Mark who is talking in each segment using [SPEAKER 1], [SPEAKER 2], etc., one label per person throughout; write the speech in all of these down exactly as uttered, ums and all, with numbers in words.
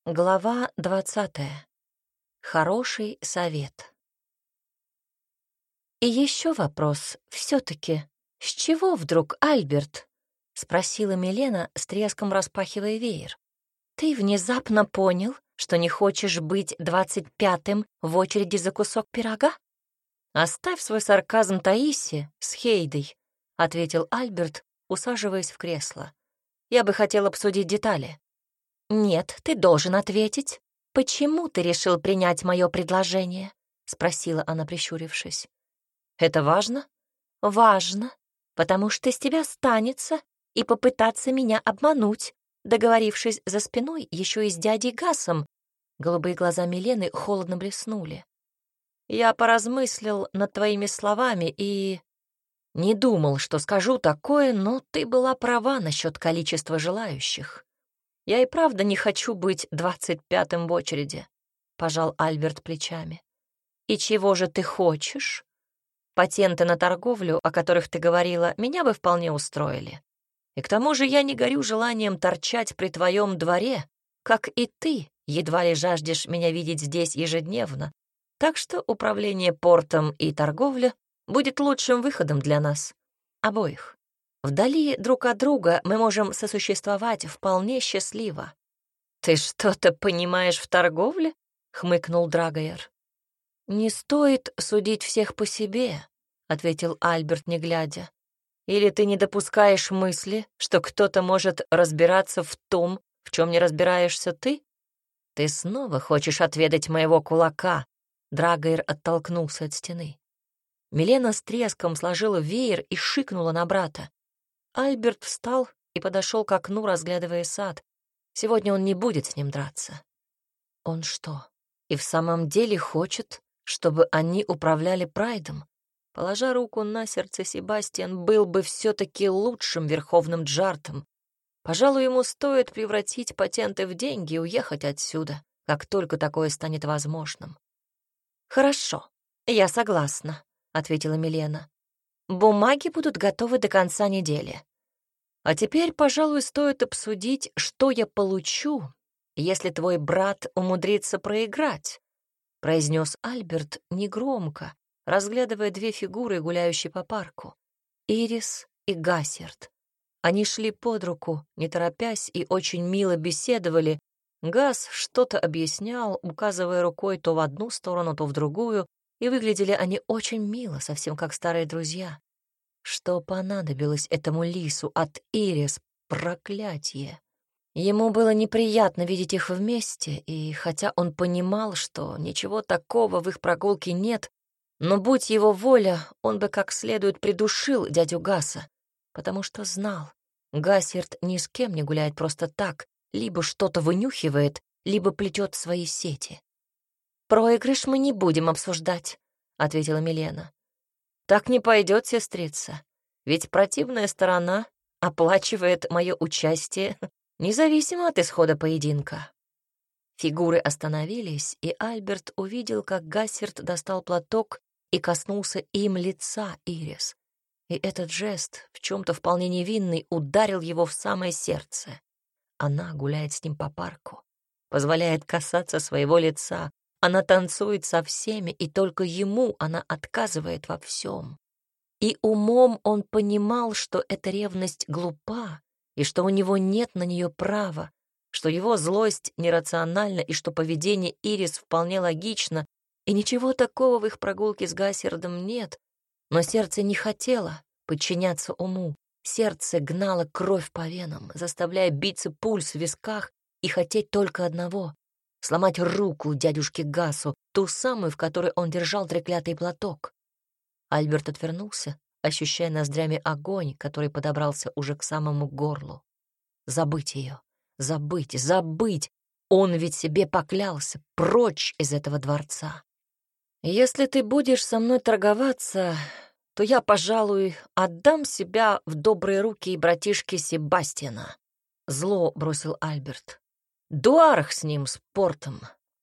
[SPEAKER 1] Глава двадцатая. Хороший совет. «И еще вопрос. Все-таки, с чего вдруг Альберт?» — спросила Милена, с треском распахивая веер. «Ты внезапно понял, что не хочешь быть двадцать пятым в очереди за кусок пирога?» «Оставь свой сарказм Таисе с Хейдой», — ответил Альберт, усаживаясь в кресло. «Я бы хотел обсудить детали». «Нет, ты должен ответить. Почему ты решил принять мое предложение?» — спросила она, прищурившись. «Это важно?» «Важно, потому что с тебя станется и попытаться меня обмануть, договорившись за спиной еще и с дядей Гасом». Голубые глаза Милены холодно блеснули. «Я поразмыслил над твоими словами и не думал, что скажу такое, но ты была права насчет количества желающих. Я и правда не хочу быть двадцать пятым в очереди», — пожал Альберт плечами. «И чего же ты хочешь? Патенты на торговлю, о которых ты говорила, меня бы вполне устроили. И к тому же я не горю желанием торчать при твоем дворе, как и ты едва ли жаждешь меня видеть здесь ежедневно. Так что управление портом и торговля будет лучшим выходом для нас обоих. Вдали друг от друга мы можем сосуществовать вполне счастливо». «Ты что-то понимаешь в торговле?» — хмыкнул Драгояр. «Не стоит судить всех по себе», — ответил Альберт, не глядя. «Или ты не допускаешь мысли, что кто-то может разбираться в том, в чем не разбираешься ты? Ты снова хочешь отведать моего кулака?» Драгояр оттолкнулся от стены. Милена с треском сложила веер и шикнула на брата. Альберт встал и подошел к окну, разглядывая сад. Сегодня он не будет с ним драться. Он что, и в самом деле хочет, чтобы они управляли Прайдом? Положа руку на сердце, Себастьян был бы все-таки лучшим верховным джартом. Пожалуй, ему стоит превратить патенты в деньги и уехать отсюда, как только такое станет возможным. «Хорошо, я согласна», — ответила Милена. «Бумаги будут готовы до конца недели. А теперь, пожалуй, стоит обсудить, что я получу, если твой брат умудрится проиграть», — произнес Альберт негромко, разглядывая две фигуры, гуляющие по парку. Ирис и Гасерт. Они шли под руку, не торопясь, и очень мило беседовали. Гас что-то объяснял, указывая рукой то в одну сторону, то в другую, и выглядели они очень мило, совсем как старые друзья. Что понадобилось этому лису от Ирис? Проклятье! Ему было неприятно видеть их вместе, и хотя он понимал, что ничего такого в их прогулке нет, но, будь его воля, он бы как следует придушил дядю Гаса, потому что знал, Гасерт ни с кем не гуляет просто так, либо что-то вынюхивает, либо плетет свои сети. «Проигрыш мы не будем обсуждать», — ответила Милена. «Так не пойдет, сестрица, ведь противная сторона оплачивает мое участие независимо от исхода поединка». Фигуры остановились, и Альберт увидел, как Гасерт достал платок и коснулся им лица Ирис. И этот жест, в чем-то вполне невинный, ударил его в самое сердце. Она гуляет с ним по парку, позволяет касаться своего лица. Она танцует со всеми, и только ему она отказывает во всем. И умом он понимал, что эта ревность глупа, и что у него нет на нее права, что его злость нерациональна, и что поведение Ирис вполне логично, и ничего такого в их прогулке с Гасердом нет. Но сердце не хотело подчиняться уму. Сердце гнало кровь по венам, заставляя биться пульс в висках и хотеть только одного — сломать руку дядюшке Гасу, ту самую, в которой он держал треклятый платок. Альберт отвернулся, ощущая ноздрями огонь, который подобрался уже к самому горлу. Забыть ее, забыть, забыть. Он ведь себе поклялся, прочь из этого дворца. «Если ты будешь со мной торговаться, то я, пожалуй, отдам себя в добрые руки братишки Себастьяна», — зло бросил Альберт. «Дуарх с ним, с портом.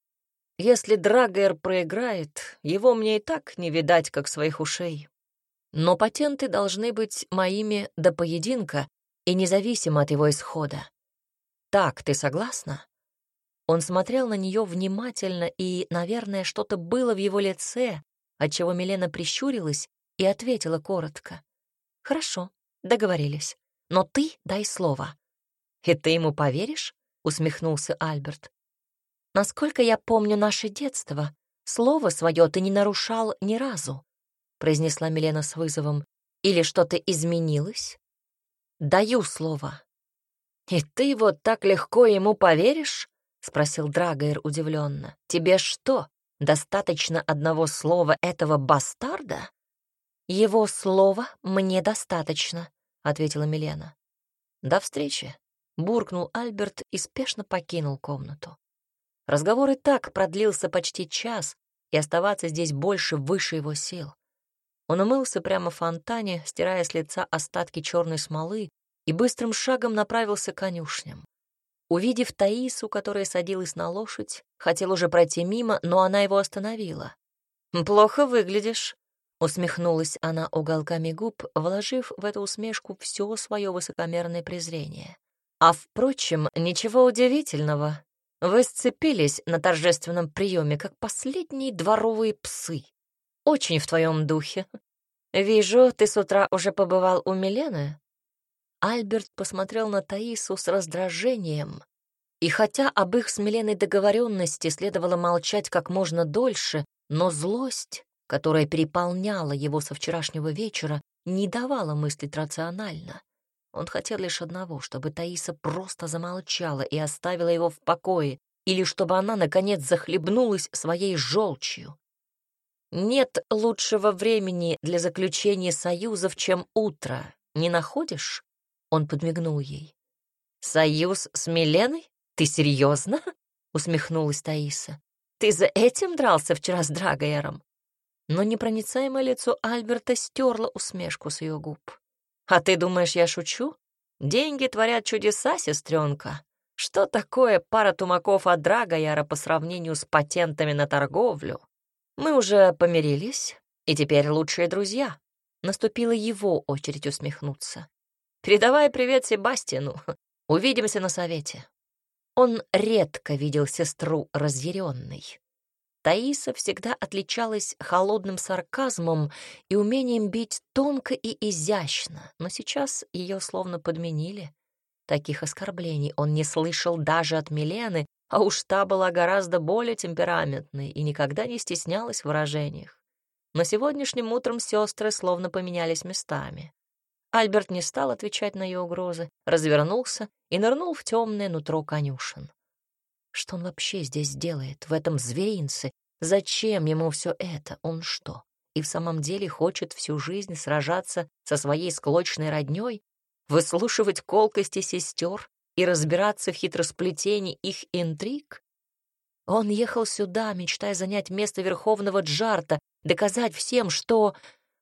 [SPEAKER 1] Если Драгояр проиграет, его мне и так не видать, как своих ушей. Но патенты должны быть моими до поединка и независимо от его исхода. Так ты согласна?» Он смотрел на нее внимательно, и, наверное, что-то было в его лице, отчего Милена прищурилась и ответила коротко. «Хорошо, договорились. Но ты дай слово». «И ты ему поверишь?» — усмехнулся Альберт. «Насколько я помню наше детство, слово свое ты не нарушал ни разу», — произнесла Милена с вызовом. «Или что-то изменилось?» «Даю слово». «И ты вот так легко ему поверишь?» — спросил Драгоэр удивленно. «Тебе что, достаточно одного слова этого бастарда?» «Его слова мне достаточно», — ответила Милена. «До встречи», — буркнул Альберт и спешно покинул комнату. Разговор и так продлился почти час, и оставаться здесь больше выше его сил. Он умылся прямо в фонтане, стирая с лица остатки черной смолы, и быстрым шагом направился к конюшням. Увидев Таису, которая садилась на лошадь, хотел уже пройти мимо, но она его остановила. «Плохо выглядишь», — усмехнулась она уголками губ, вложив в эту усмешку все свое высокомерное презрение. «А, впрочем, ничего удивительного. Вы сцепились на торжественном приеме, как последние дворовые псы. Очень в твоем духе. Вижу, ты с утра уже побывал у Милены». Альберт посмотрел на Таису с раздражением, и хотя об их с Миленой договоренности следовало молчать как можно дольше, но злость, которая переполняла его со вчерашнего вечера, не давала мыслить рационально. Он хотел лишь одного, чтобы Таиса просто замолчала и оставила его в покое, или чтобы она, наконец, захлебнулась своей желчью. «Нет лучшего времени для заключения союзов, чем утро, не находишь?» Он подмигнул ей. «Союз с Миленой? Ты серьезно?» — усмехнулась Таиса. «Ты за этим дрался вчера с Драгоэром?» Но непроницаемое лицо Альберта стерло усмешку с ее губ. «А ты думаешь, я шучу? Деньги творят чудеса, сестренка. Что такое пара тумаков от Драгоэра по сравнению с патентами на торговлю? Мы уже помирились, и теперь лучшие друзья». Наступила его очередь усмехнуться. «Передавай привет Себастьяну. Увидимся на совете». Он редко видел сестру разъяренной. Таиса всегда отличалась холодным сарказмом и умением бить тонко и изящно, но сейчас ее словно подменили. Таких оскорблений он не слышал даже от Милены, а уж та была гораздо более темпераментной и никогда не стеснялась в выражениях. Но сегодняшним утром сестры словно поменялись местами. Альберт не стал отвечать на ее угрозы, развернулся и нырнул в темное нутро конюшен. Что он вообще здесь делает, в этом зверинце? Зачем ему все это? Он что, и в самом деле хочет всю жизнь сражаться со своей склочной роднёй, выслушивать колкости сестер и разбираться в хитросплетении их интриг? Он ехал сюда, мечтая занять место верховного Джарта, доказать всем, что...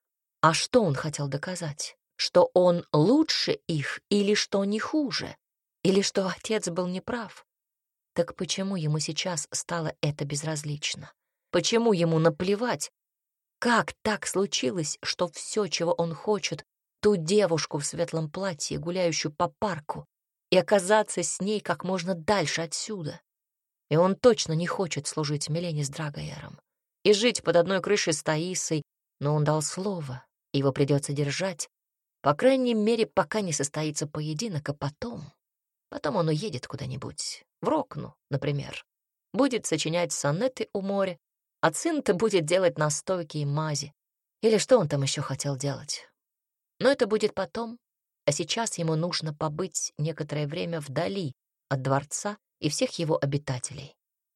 [SPEAKER 1] А что он хотел доказать? Что он лучше их или что не хуже? Или что отец был неправ? Так почему ему сейчас стало это безразлично? Почему ему наплевать? Как так случилось, что все, чего он хочет, ту девушку в светлом платье, гуляющую по парку, и оказаться с ней как можно дальше отсюда? И он точно не хочет служить Милене с Драгоэром и жить под одной крышей с Таисой, но он дал слово, его придется держать, по крайней мере, пока не состоится поединок, а потом... Потом он уедет куда-нибудь, в Рокну, например, будет сочинять сонеты у моря, а Цинта будет делать настойки и мази. Или что он там еще хотел делать? Но это будет потом, а сейчас ему нужно побыть некоторое время вдали от дворца и всех его обитателей.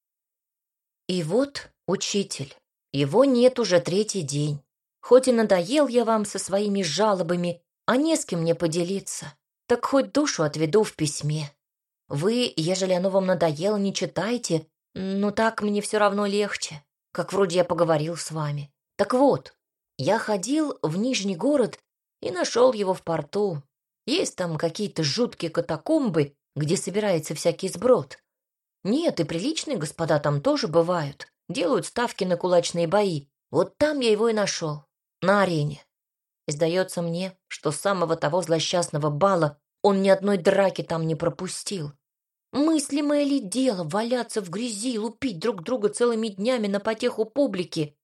[SPEAKER 1] И вот, учитель, его нет уже третий день. Хоть и надоел я вам со своими жалобами, а не с кем мне поделиться, так хоть душу отведу в письме. Вы, ежели оно вам надоело, не читайте, но так мне все равно легче, как вроде я поговорил с вами. Так вот, я ходил в Нижний город и нашел его в порту. Есть там какие-то жуткие катакомбы, где собирается всякий сброд. Нет, и приличные господа там тоже бывают, делают ставки на кулачные бои. Вот там я его и нашел, на арене. И сдается мне, что с самого того злосчастного бала он ни одной драки там не пропустил. Мыслимое ли дело валяться в грязи, лупить друг друга целыми днями на потеху публики?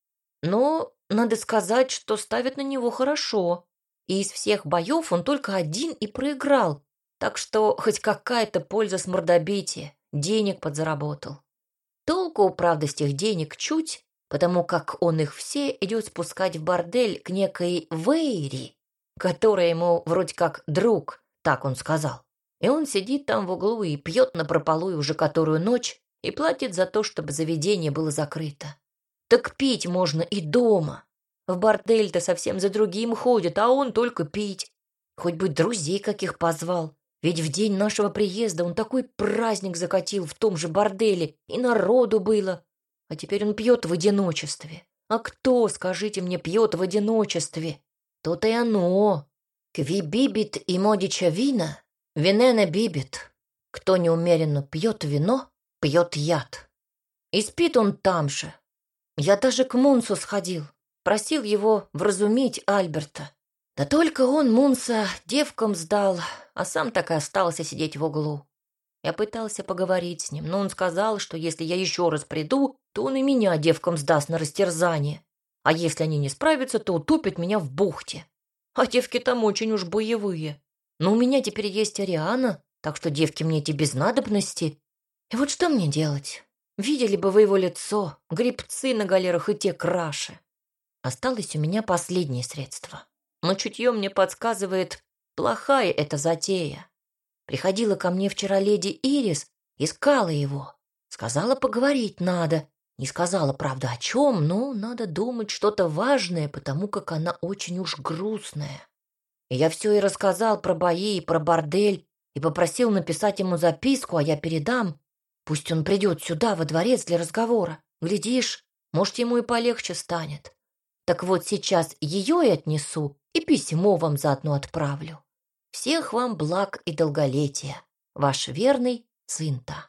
[SPEAKER 1] Но надо сказать, что ставят на него хорошо. И из всех боев он только один и проиграл. Так что хоть какая-то польза с мордобития, денег подзаработал. Толку, правда, с тех денег чуть, потому как он их все идет спускать в бордель к некой Вейри, которая ему вроде как друг, так он сказал. И он сидит там в углу и пьет напропалую уже которую ночь и платит за то, чтобы заведение было закрыто. Так пить можно и дома. В бордель-то совсем за другим ходят, а он только пить. Хоть бы друзей каких позвал. Ведь в день нашего приезда он такой праздник закатил в том же борделе, и народу было. А теперь он пьет в одиночестве. А кто, скажите мне, пьет в одиночестве? То-то и оно. Кви бибит и модича вина, винене бибит. Кто неумеренно пьет вино, пьет яд. И спит он там же. Я даже к Мунсу сходил, просил его вразумить Альберта. Да только он Мунса девкам сдал, а сам так и остался сидеть в углу. Я пытался поговорить с ним, но он сказал, что если я еще раз приду, то он и меня девкам сдаст на растерзание. А если они не справятся, то утопят меня в бухте. А девки там очень уж боевые. Но у меня теперь есть Ариана, так что девки мне эти без надобности. И вот что мне делать? Видели бы вы его лицо, гребцы на галерах и те краше. Осталось у меня последнее средство. Но чутье мне подсказывает, плохая эта затея. Приходила ко мне вчера леди Ирис, искала его. Сказала, поговорить надо. Не сказала, правда, о чем, но надо думать что-то важное, потому как она очень уж грустная. И я все и рассказал про бои и про бордель, и попросил написать ему записку, а я передам. Пусть он придет сюда, во дворец, для разговора. Глядишь, может, ему и полегче станет. Так вот сейчас ее и отнесу, и письмо вам заодно отправлю. Всех вам благ и долголетия. Ваш верный Цинта.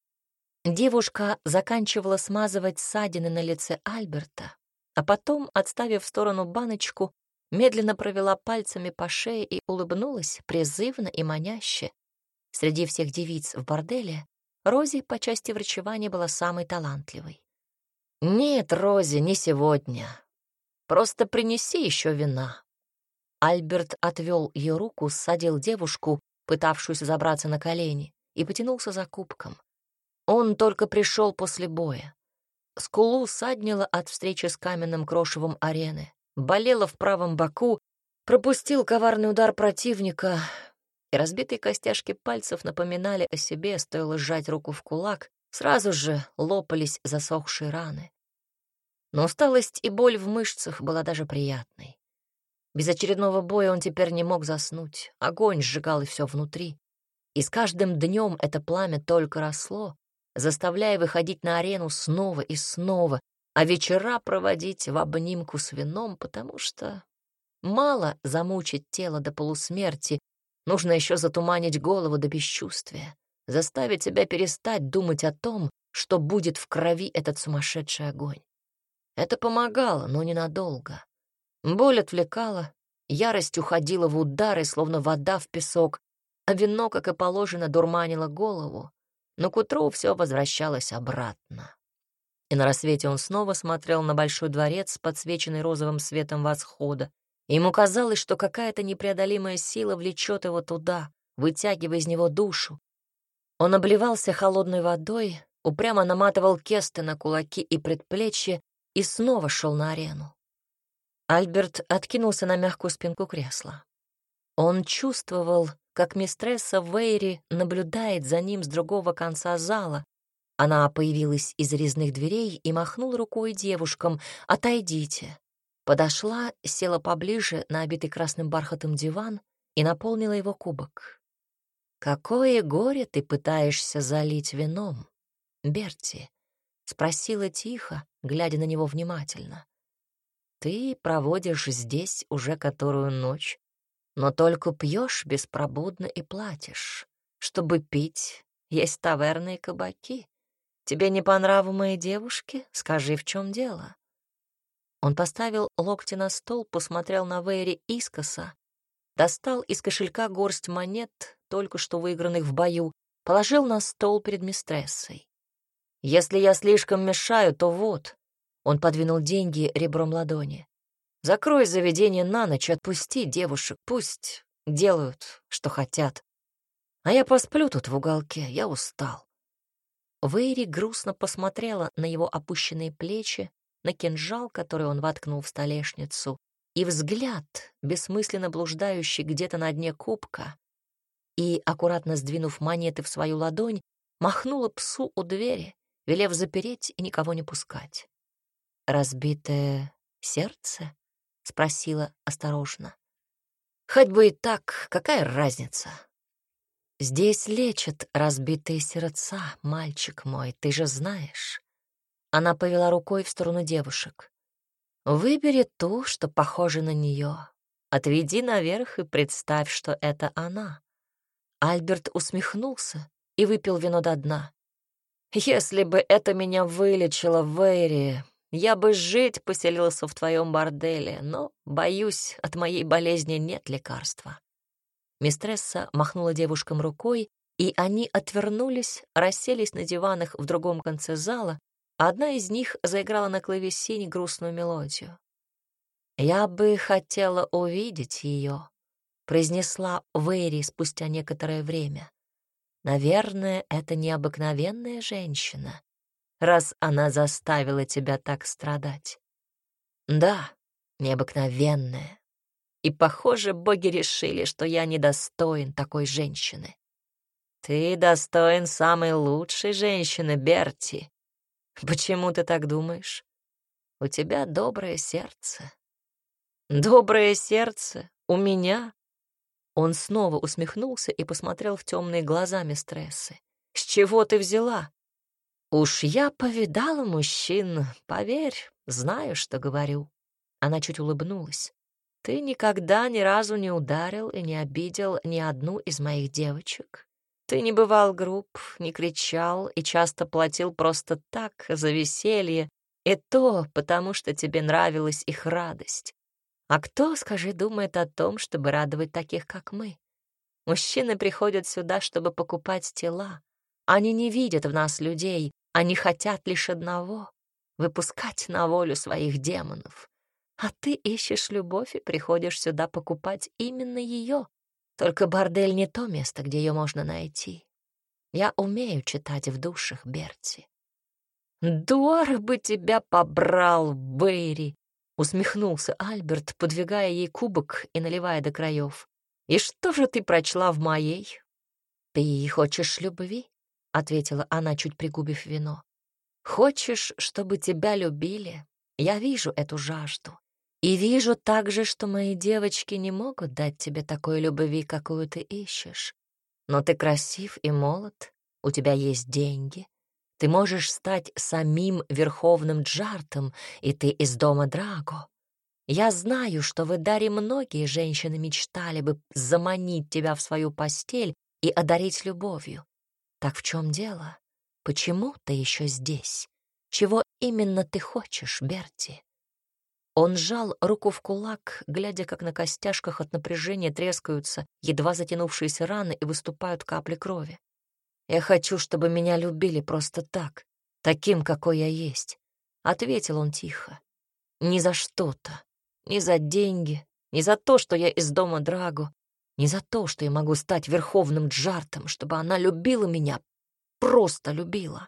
[SPEAKER 1] Девушка заканчивала смазывать ссадины на лице Альберта, а потом, отставив в сторону баночку, медленно провела пальцами по шее и улыбнулась призывно и маняще. Среди всех девиц в борделе Рози по части врачевания была самой талантливой. «Нет, Рози, не сегодня. Просто принеси еще вина». Альберт отвел ее руку, ссадил девушку, пытавшуюся забраться на колени, и потянулся за кубком. Он только пришел после боя. Скулу саднило от встречи с каменным крошевом арены, болело в правом боку, пропустил коварный удар противника, и разбитые костяшки пальцев напоминали о себе, стоило сжать руку в кулак, сразу же лопались засохшие раны. Но усталость и боль в мышцах была даже приятной. Без очередного боя он теперь не мог заснуть, огонь сжигал и все внутри. И с каждым днем это пламя только росло, заставляя выходить на арену снова и снова, а вечера проводить в обнимку с вином, потому что мало замучить тело до полусмерти, нужно еще затуманить голову до бесчувствия, заставить себя перестать думать о том, что будет в крови этот сумасшедший огонь. Это помогало, но ненадолго. Боль отвлекала, ярость уходила в удары, словно вода в песок, а вино, как и положено, дурманило голову, но к утру все возвращалось обратно. И на рассвете он снова смотрел на большой дворец, подсвеченный розовым светом восхода, и ему казалось, что какая-то непреодолимая сила влечет его туда, вытягивая из него душу. Он обливался холодной водой, упрямо наматывал кесты на кулаки и предплечья и снова шел на арену. Альберт откинулся на мягкую спинку кресла. Он чувствовал, как мистресса Вейри наблюдает за ним с другого конца зала. Она появилась из резных дверей и махнула рукой девушкам: «Отойдите». Подошла, села поближе на обитый красным бархатом диван и наполнила его кубок. «Какое горе ты пытаешься залить вином, Берти?» — спросила тихо, глядя на него внимательно. «Ты проводишь здесь уже которую ночь, но только пьешь беспробудно и платишь. Чтобы пить, есть таверны и кабаки. Тебе не по нраву мои девушки? Скажи, в чем дело?» Он поставил локти на стол, посмотрел на Вейри искоса, достал из кошелька горсть монет, только что выигранных в бою, положил на стол перед мистрессой. «Если я слишком мешаю, то вот». Он подвинул деньги ребром ладони. «Закрой заведение на ночь, отпусти девушек, пусть делают, что хотят. А я посплю тут в уголке, я устал». Вэйри грустно посмотрела на его опущенные плечи, на кинжал, который он воткнул в столешницу, и взгляд, бессмысленно блуждающий где-то на дне кубка, и, аккуратно сдвинув монеты в свою ладонь, махнула псу у двери, велев запереть и никого не пускать. «Разбитое сердце?» — спросила осторожно. «Хоть бы и так, какая разница?» «Здесь лечат разбитые сердца, мальчик мой, ты же знаешь». Она повела рукой в сторону девушек. «Выбери ту, что похожа на нее. Отведи наверх и представь, что это она». Альберт усмехнулся и выпил вино до дна. «Если бы это меня вылечило, Вэйри, я бы жить поселился в твоем борделе, но, боюсь, от моей болезни нет лекарства». Мистресса махнула девушкам рукой, и они отвернулись, расселись на диванах в другом конце зала, а одна из них заиграла на клавесине грустную мелодию. «Я бы хотела увидеть ее», — произнесла Вэйри спустя некоторое время. «Наверное, это необыкновенная женщина, раз она заставила тебя так страдать». «Да, необыкновенная. И, похоже, боги решили, что я недостоин такой женщины». «Ты достоин самой лучшей женщины, Берти. Почему ты так думаешь? У тебя доброе сердце». «Доброе сердце? У меня?» Он снова усмехнулся и посмотрел в темные глаза мистрессы. «С чего ты взяла?» «Уж я повидала мужчин, поверь, знаю, что говорю». Она чуть улыбнулась. «Ты никогда ни разу не ударил и не обидел ни одну из моих девочек. Ты не бывал груб, не кричал и часто платил просто так, за веселье, и то потому, что тебе нравилась их радость. А кто, скажи, думает о том, чтобы радовать таких, как мы? Мужчины приходят сюда, чтобы покупать тела. Они не видят в нас людей, они хотят лишь одного — выпускать на волю своих демонов. А ты ищешь любовь и приходишь сюда покупать именно ее. Только бордель не то место, где ее можно найти. Я умею читать в душах, Берти». «Дуар бы тебя побрал, Бэйри!» — усмехнулся Альберт, подвигая ей кубок и наливая до краев. «И что же ты прочла в моей?» «Ты хочешь любви?» — ответила она, чуть пригубив вино. «Хочешь, чтобы тебя любили? Я вижу эту жажду. И вижу также, что мои девочки не могут дать тебе такой любви, какую ты ищешь. Но ты красив и молод, у тебя есть деньги. Ты можешь стать самим верховным Джартом, и ты из дома Драго. Я знаю, что в Эдаре многие женщины мечтали бы заманить тебя в свою постель и одарить любовью. Так в чем дело? Почему ты еще здесь? Чего именно ты хочешь, Берти?» Он сжал руку в кулак, глядя, как на костяшках от напряжения трескаются едва затянувшиеся раны и выступают капли крови. «Я хочу, чтобы меня любили просто так, таким, какой я есть», — ответил он тихо. «Не за что-то, не за деньги, не за то, что я из дома Драго, не за то, что я могу стать верховным Джартом, чтобы она любила меня, просто любила.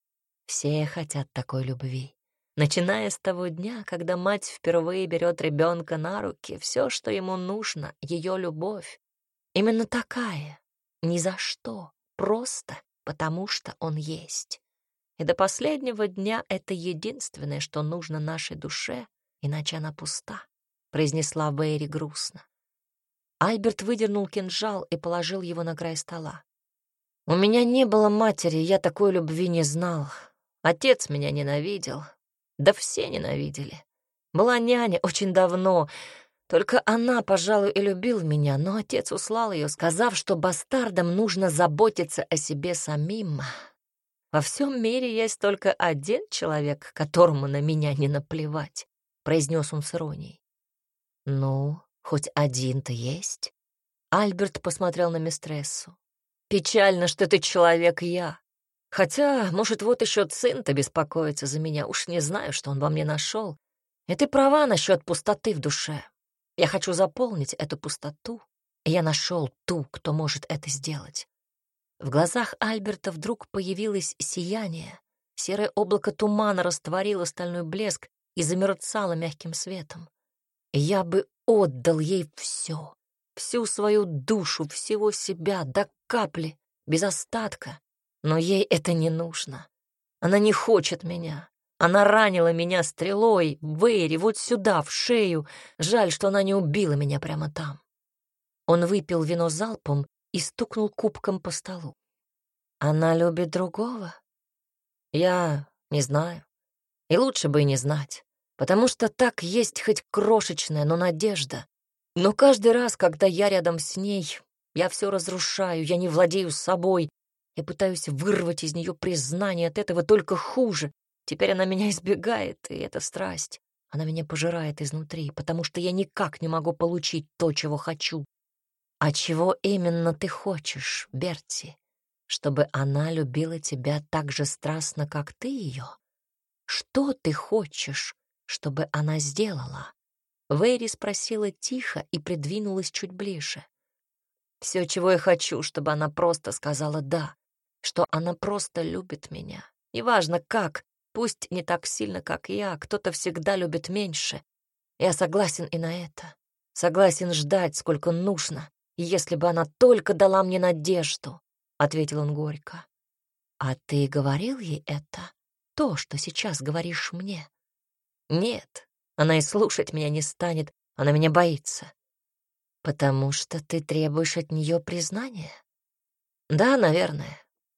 [SPEAKER 1] Все хотят такой любви. Начиная с того дня, когда мать впервые берет ребенка на руки, все, что ему нужно, ее любовь. Именно такая, ни за что, просто потому что он есть. И до последнего дня это единственное, что нужно нашей душе, иначе она пуста», — произнесла Вэйри грустно. Альберт выдернул кинжал и положил его на край стола. «У меня не было матери, я такой любви не знал. Отец меня ненавидел. Да все ненавидели. Была няня очень давно, только она, пожалуй, и любила меня, но отец услал ее, сказав, что бастардам нужно заботиться о себе самим. Во всем мире есть только один человек, которому на меня не наплевать», — произнес он с иронией. «Ну, хоть один-то есть?» Альберт посмотрел на мистрессу. Печально, что ты человек я. Хотя, может, вот еще Цинта беспокоится за меня. Уж не знаю, что он во мне нашел. И ты права насчет пустоты в душе. Я хочу заполнить эту пустоту, и я нашел ту, кто может это сделать. В глазах Альберта вдруг появилось сияние. Серое облако тумана растворило стальной блеск и замерцало мягким светом. Я бы отдал ей все, всю свою душу, всего себя, до капли, без остатка. Но ей это не нужно. Она не хочет меня. Она ранила меня стрелой, в Эйре, вот сюда, в шею. Жаль, что она не убила меня прямо там. Он выпил вино залпом и стукнул кубком по столу. Она любит другого? Я не знаю. И лучше бы и не знать. Потому что так есть хоть крошечная, но надежда. Но каждый раз, когда я рядом с ней, я все разрушаю, я не владею собой. Я пытаюсь вырвать из нее признание, от этого только хуже. Теперь она меня избегает, и это страсть. Она меня пожирает изнутри, потому что я никак не могу получить то, чего хочу. А чего именно ты хочешь, Берти? Чтобы она любила тебя так же страстно, как ты ее? Что ты хочешь, чтобы она сделала? Вэйри спросила тихо и придвинулась чуть ближе. Все, чего я хочу, чтобы она просто сказала «да», что она просто любит меня. Неважно как, пусть не так сильно, как я, кто-то всегда любит меньше. Я согласен и на это. Согласен ждать, сколько нужно, если бы она только дала мне надежду, — ответил он горько. А ты говорил ей это? То, что сейчас говоришь мне? Нет, она и слушать меня не станет, она меня боится. Потому что ты требуешь от нее признания? Да, наверное.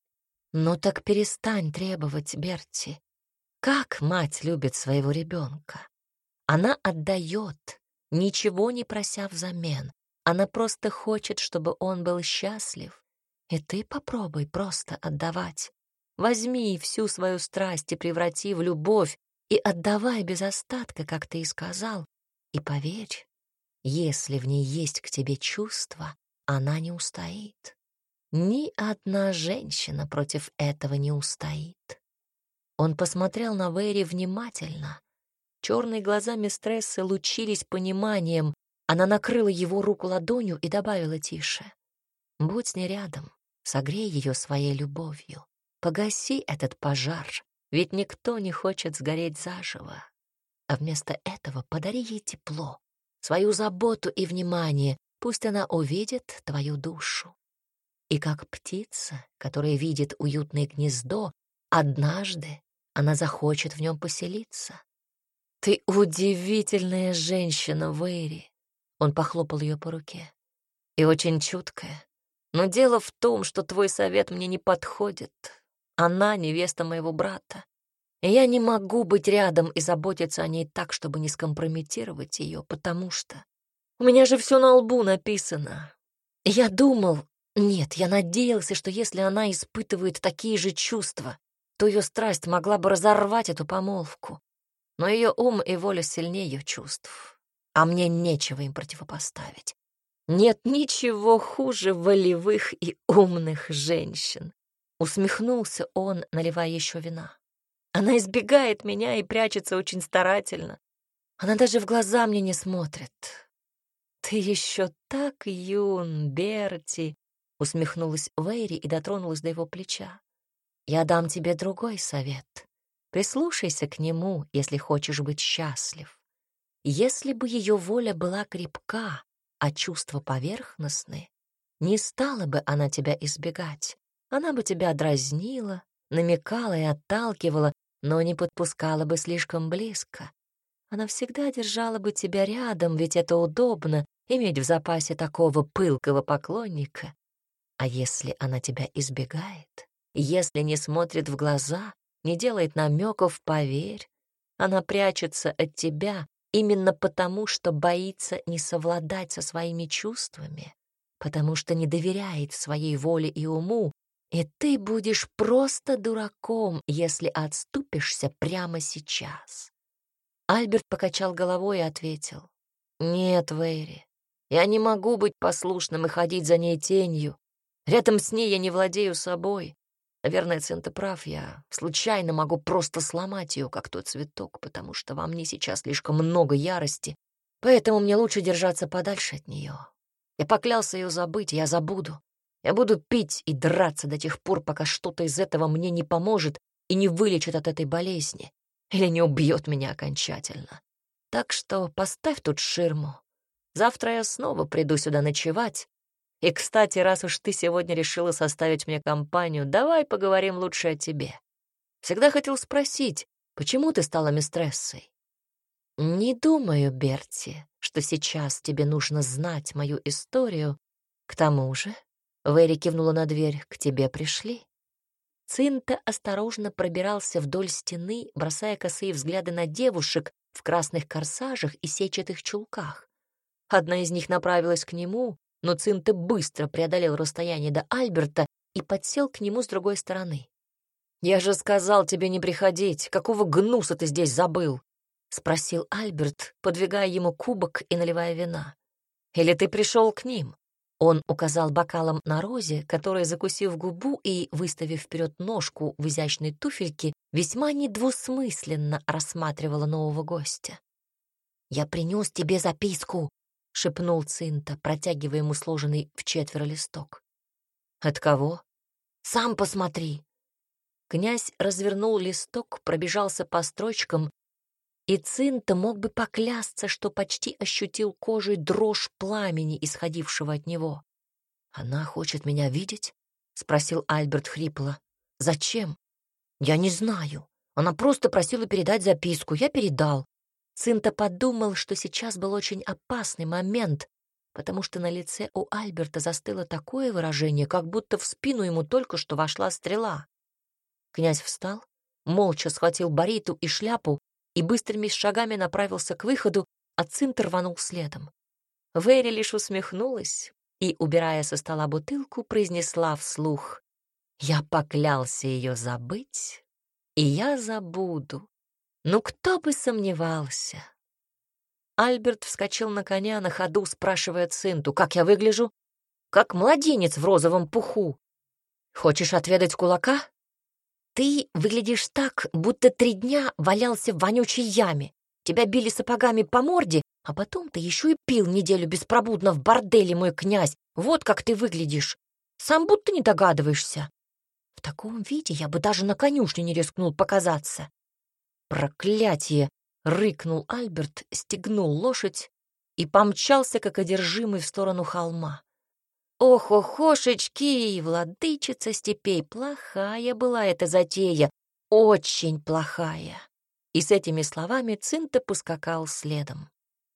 [SPEAKER 1] Ну так перестань требовать, Берти. Как мать любит своего ребенка? Она отдает, ничего не прося взамен. Она просто хочет, чтобы он был счастлив. И ты попробуй просто отдавать. Возьми всю свою страсть и преврати в любовь, и отдавай без остатка, как ты и сказал. И поверь, если в ней есть к тебе чувства, она не устоит. Ни одна женщина против этого не устоит. Он посмотрел на Вэри внимательно. Черные глаза мистрессы лучились пониманием. Она накрыла его руку ладонью и добавила тише. «Будь с ней рядом, согрей ее своей любовью. Погаси этот пожар, ведь никто не хочет сгореть заживо. А вместо этого подари ей тепло, свою заботу и внимание, пусть она увидит твою душу. И как птица, которая видит уютное гнездо, однажды она захочет в нем поселиться. Ты удивительная женщина, Вэри. Он похлопал ее по руке. И очень чуткая. Но дело в том, что твой совет мне не подходит. Она невеста моего брата. И я не могу быть рядом и заботиться о ней так, чтобы не скомпрометировать ее, потому что у меня же все на лбу написано. Я думал, нет, я надеялся, что если она испытывает такие же чувства, то ее страсть могла бы разорвать эту помолвку. Но ее ум и воля сильнее ее чувств, а мне нечего им противопоставить. Нет ничего хуже волевых и умных женщин. Усмехнулся он, наливая еще вина. Она избегает меня и прячется очень старательно. Она даже в глаза мне не смотрит. Ты еще так юн, Берти, усмехнулась Вэйри и дотронулась до его плеча. Я дам тебе другой совет. Прислушайся к нему, если хочешь быть счастлив. Если бы ее воля была крепка, а чувства поверхностны, не стала бы она тебя избегать. Она бы тебя дразнила, намекала и отталкивала, но не подпускала бы слишком близко. Она всегда держала бы тебя рядом, ведь это удобно — иметь в запасе такого пылкого поклонника. А если она тебя избегает, если не смотрит в глаза, не делает намеков, поверь, она прячется от тебя именно потому, что боится не совладать со своими чувствами, потому что не доверяет своей воле и уму, и ты будешь просто дураком, если отступишься прямо сейчас. Альберт покачал головой и ответил. Нет, Вэйри, я не могу быть послушным и ходить за ней тенью. Рядом с ней я не владею собой. Наверное, Цинта прав, я случайно могу просто сломать ее, как тот цветок, потому что во мне сейчас слишком много ярости, поэтому мне лучше держаться подальше от нее. Я поклялся ее забыть, я забуду. Я буду пить и драться до тех пор, пока что-то из этого мне не поможет и не вылечит от этой болезни или не убьет меня окончательно. Так что поставь тут ширму. Завтра я снова приду сюда ночевать. И, кстати, раз уж ты сегодня решила составить мне компанию, давай поговорим лучше о тебе. Всегда хотел спросить, почему ты стала мистрессой? Не думаю, Берти, что сейчас тебе нужно знать мою историю. К тому же, Вэри кивнула на дверь, к тебе пришли. Цинта осторожно пробирался вдоль стены, бросая косые взгляды на девушек в красных корсажах и сетчатых чулках. Одна из них направилась к нему, но Цинта быстро преодолел расстояние до Альберта и подсел к нему с другой стороны. «Я же сказал тебе не приходить. Какого гнуса ты здесь забыл?» — спросил Альберт, подвигая ему кубок и наливая вина. «Или ты пришел к ним?» Он указал бокалом на Розе, которая, закусив губу и выставив вперед ножку в изящной туфельке, весьма недвусмысленно рассматривала нового гостя. «Я принес тебе записку», — шепнул Цинта, протягивая ему сложенный в четверо листок. «От кого?» «Сам посмотри». Князь развернул листок, пробежался по строчкам, и Цинта мог бы поклясться, что почти ощутил кожей дрожь пламени, исходившего от него. «Она хочет меня видеть?» — спросил Альберт хрипло. «Зачем?» «Я не знаю. Она просто просила передать записку. Я передал». Цинта подумал, что сейчас был очень опасный момент, потому что на лице у Альберта застыло такое выражение, как будто в спину ему только что вошла стрела. Князь встал, молча схватил бариту и шляпу и быстрыми шагами направился к выходу, а Цинта рванул следом. Вэри лишь усмехнулась и, убирая со стола бутылку, произнесла вслух: «Я поклялся ее забыть, и я забуду. Ну, кто бы сомневался?» Альберт вскочил на коня на ходу, спрашивая Цинту: «Как я выгляжу?» «Как младенец в розовом пуху. Хочешь отведать кулака?» «Ты выглядишь так, будто три дня валялся в вонючей яме. Тебя били сапогами по морде, а потом ты еще и пил неделю беспробудно в борделе, мой князь. Вот как ты выглядишь. Сам будто не догадываешься. В таком виде я бы даже на конюшне не рискнул показаться». «Проклятие!» — рыкнул Альберт, стегнул лошадь и помчался, как одержимый, в сторону холма. Ох-охошечки, владычица степей, плохая была эта затея, очень плохая. И с этими словами Цинта поскакал следом.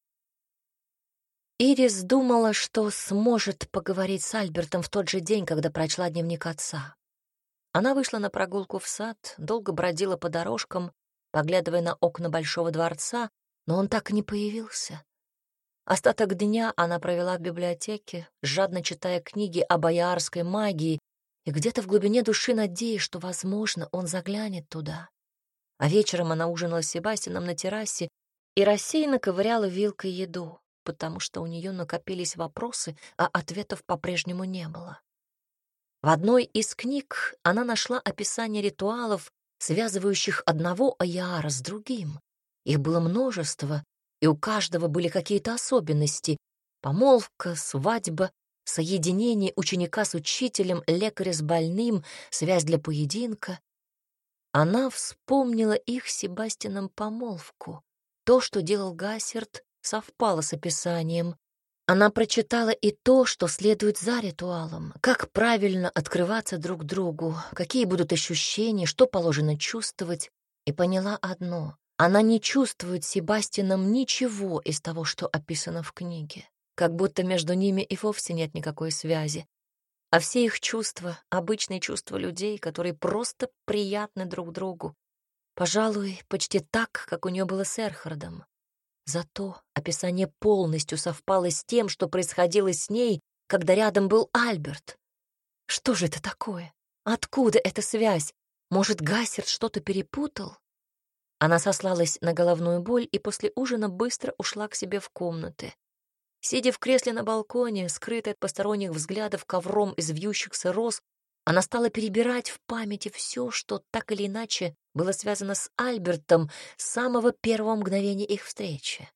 [SPEAKER 1] Ирис думала, что сможет поговорить с Альбертом в тот же день, когда прочла дневник отца. Она вышла на прогулку в сад, долго бродила по дорожкам, поглядывая на окна большого дворца, но он так и не появился. Остаток дня она провела в библиотеке, жадно читая книги о боярской магии и где-то в глубине души надеясь, что, возможно, он заглянет туда. А вечером она ужинала с Себастьяном на террасе и рассеянно ковыряла вилкой еду, потому что у нее накопились вопросы, а ответов по-прежнему не было. В одной из книг она нашла описание ритуалов, связывающих одного Аяра с другим. Их было множество, и у каждого были какие-то особенности: помолвка, свадьба, соединение ученика с учителем, лекаря с больным, связь для поединка. Она вспомнила их с Себастьяном помолвку. То, что делал Гассерд, совпало с описанием. Она прочитала и то, что следует за ритуалом, как правильно открываться друг другу, какие будут ощущения, что положено чувствовать, и поняла одно: она не чувствует с Себастьяном ничего из того, что описано в книге, как будто между ними и вовсе нет никакой связи. А все их чувства — обычные чувства людей, которые просто приятны друг другу. Пожалуй, почти так, как у нее было с Эрхардом. Зато описание полностью совпало с тем, что происходило с ней, когда рядом был Альберт. Что же это такое? Откуда эта связь? Может, Гассерд что-то перепутал? Она сослалась на головную боль и после ужина быстро ушла к себе в комнаты. Сидя в кресле на балконе, скрытой от посторонних взглядов ковром из вьющихся роз, она стала перебирать в памяти все, что так или иначе было связано с Альбертом с самого первого мгновения их встречи.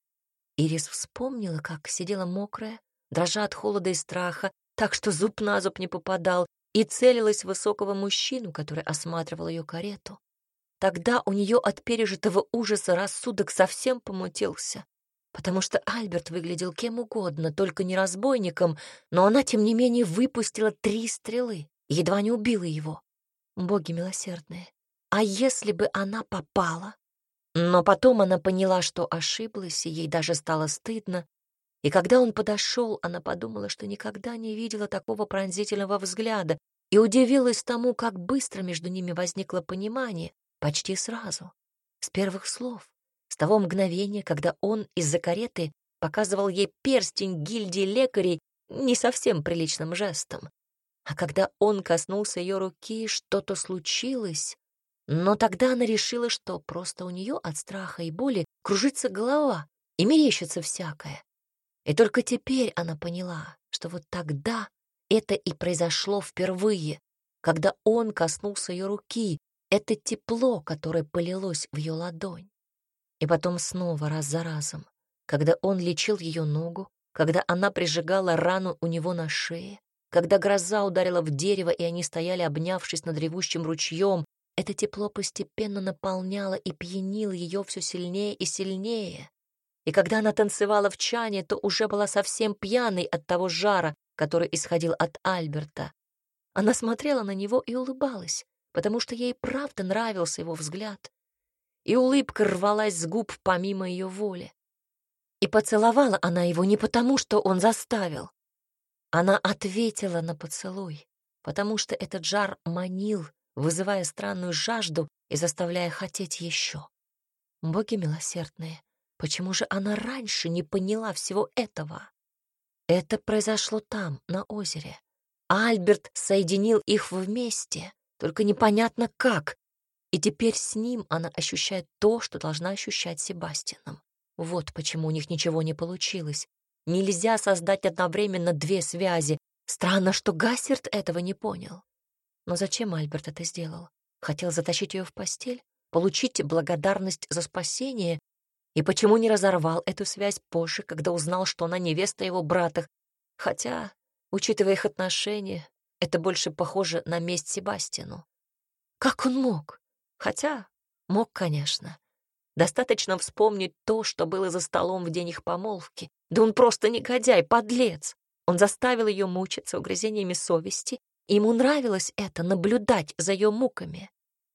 [SPEAKER 1] Ирис вспомнила, как сидела мокрая, дрожа от холода и страха, так что зуб на зуб не попадал, и целилась в высокого мужчину, который осматривал ее карету. Тогда у нее от пережитого ужаса рассудок совсем помутился, потому что Альберт выглядел кем угодно, только не разбойником, но она, тем не менее, выпустила три стрелы и едва не убила его. Боги милосердные. А если бы она попала? Но потом она поняла, что ошиблась, и ей даже стало стыдно. И когда он подошел, она подумала, что никогда не видела такого пронзительного взгляда, и удивилась тому, как быстро между ними возникло понимание, почти сразу, с первых слов, с того мгновения, когда он из-за кареты показывал ей перстень гильдии лекарей не совсем приличным жестом. А когда он коснулся ее руки, что-то случилось, но тогда она решила, что просто у нее от страха и боли кружится голова и мерещится всякое. И только теперь она поняла, что вот тогда это и произошло впервые, когда он коснулся ее руки, это тепло, которое полилось в ее ладонь. И потом снова раз за разом, когда он лечил ее ногу, когда она прижигала рану у него на шее, когда гроза ударила в дерево, и они стояли, обнявшись над ревущим ручьем, это тепло постепенно наполняло и пьянило ее все сильнее и сильнее. И когда она танцевала в чане, то уже была совсем пьяной от того жара, который исходил от Альберта. Она смотрела на него и улыбалась, потому что ей правда нравился его взгляд. И улыбка рвалась с губ помимо ее воли. И поцеловала она его не потому, что он заставил. Она ответила на поцелуй, потому что этот жар манил, вызывая странную жажду и заставляя хотеть еще. Боги милосердные, почему же она раньше не поняла всего этого? Это произошло там, на озере. Альберт соединил их вместе, только непонятно как. И теперь с ним она ощущает то, что должна ощущать с Себастьяном. Вот почему у них ничего не получилось. Нельзя создать одновременно две связи. Странно, что Гассерд этого не понял. Но зачем Альберт это сделал? Хотел затащить ее в постель? Получить благодарность за спасение? И почему не разорвал эту связь позже, когда узнал, что она невеста его брата? Хотя, учитывая их отношения, это больше похоже на месть Себастьяну. Как он мог? Хотя, мог, конечно. Достаточно вспомнить то, что было за столом в день их помолвки. Да он просто негодяй, подлец. Он заставил ее мучиться угрызениями совести, и ему нравилось это, наблюдать за ее муками.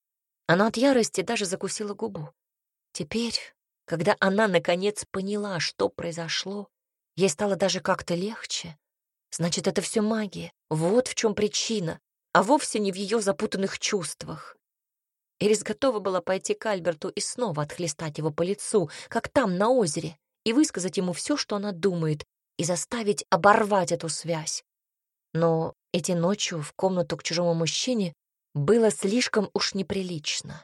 [SPEAKER 1] Она от ярости даже закусила губу. Теперь, когда она наконец поняла, что произошло, ей стало даже как-то легче. Значит, это все магия. Вот в чем причина, а вовсе не в ее запутанных чувствах. Ирис готова была пойти к Альберту и снова отхлестать его по лицу, как там, на озере, и высказать ему все, что она думает, и заставить оборвать эту связь. Но идти ночью в комнату к чужому мужчине было слишком уж неприлично.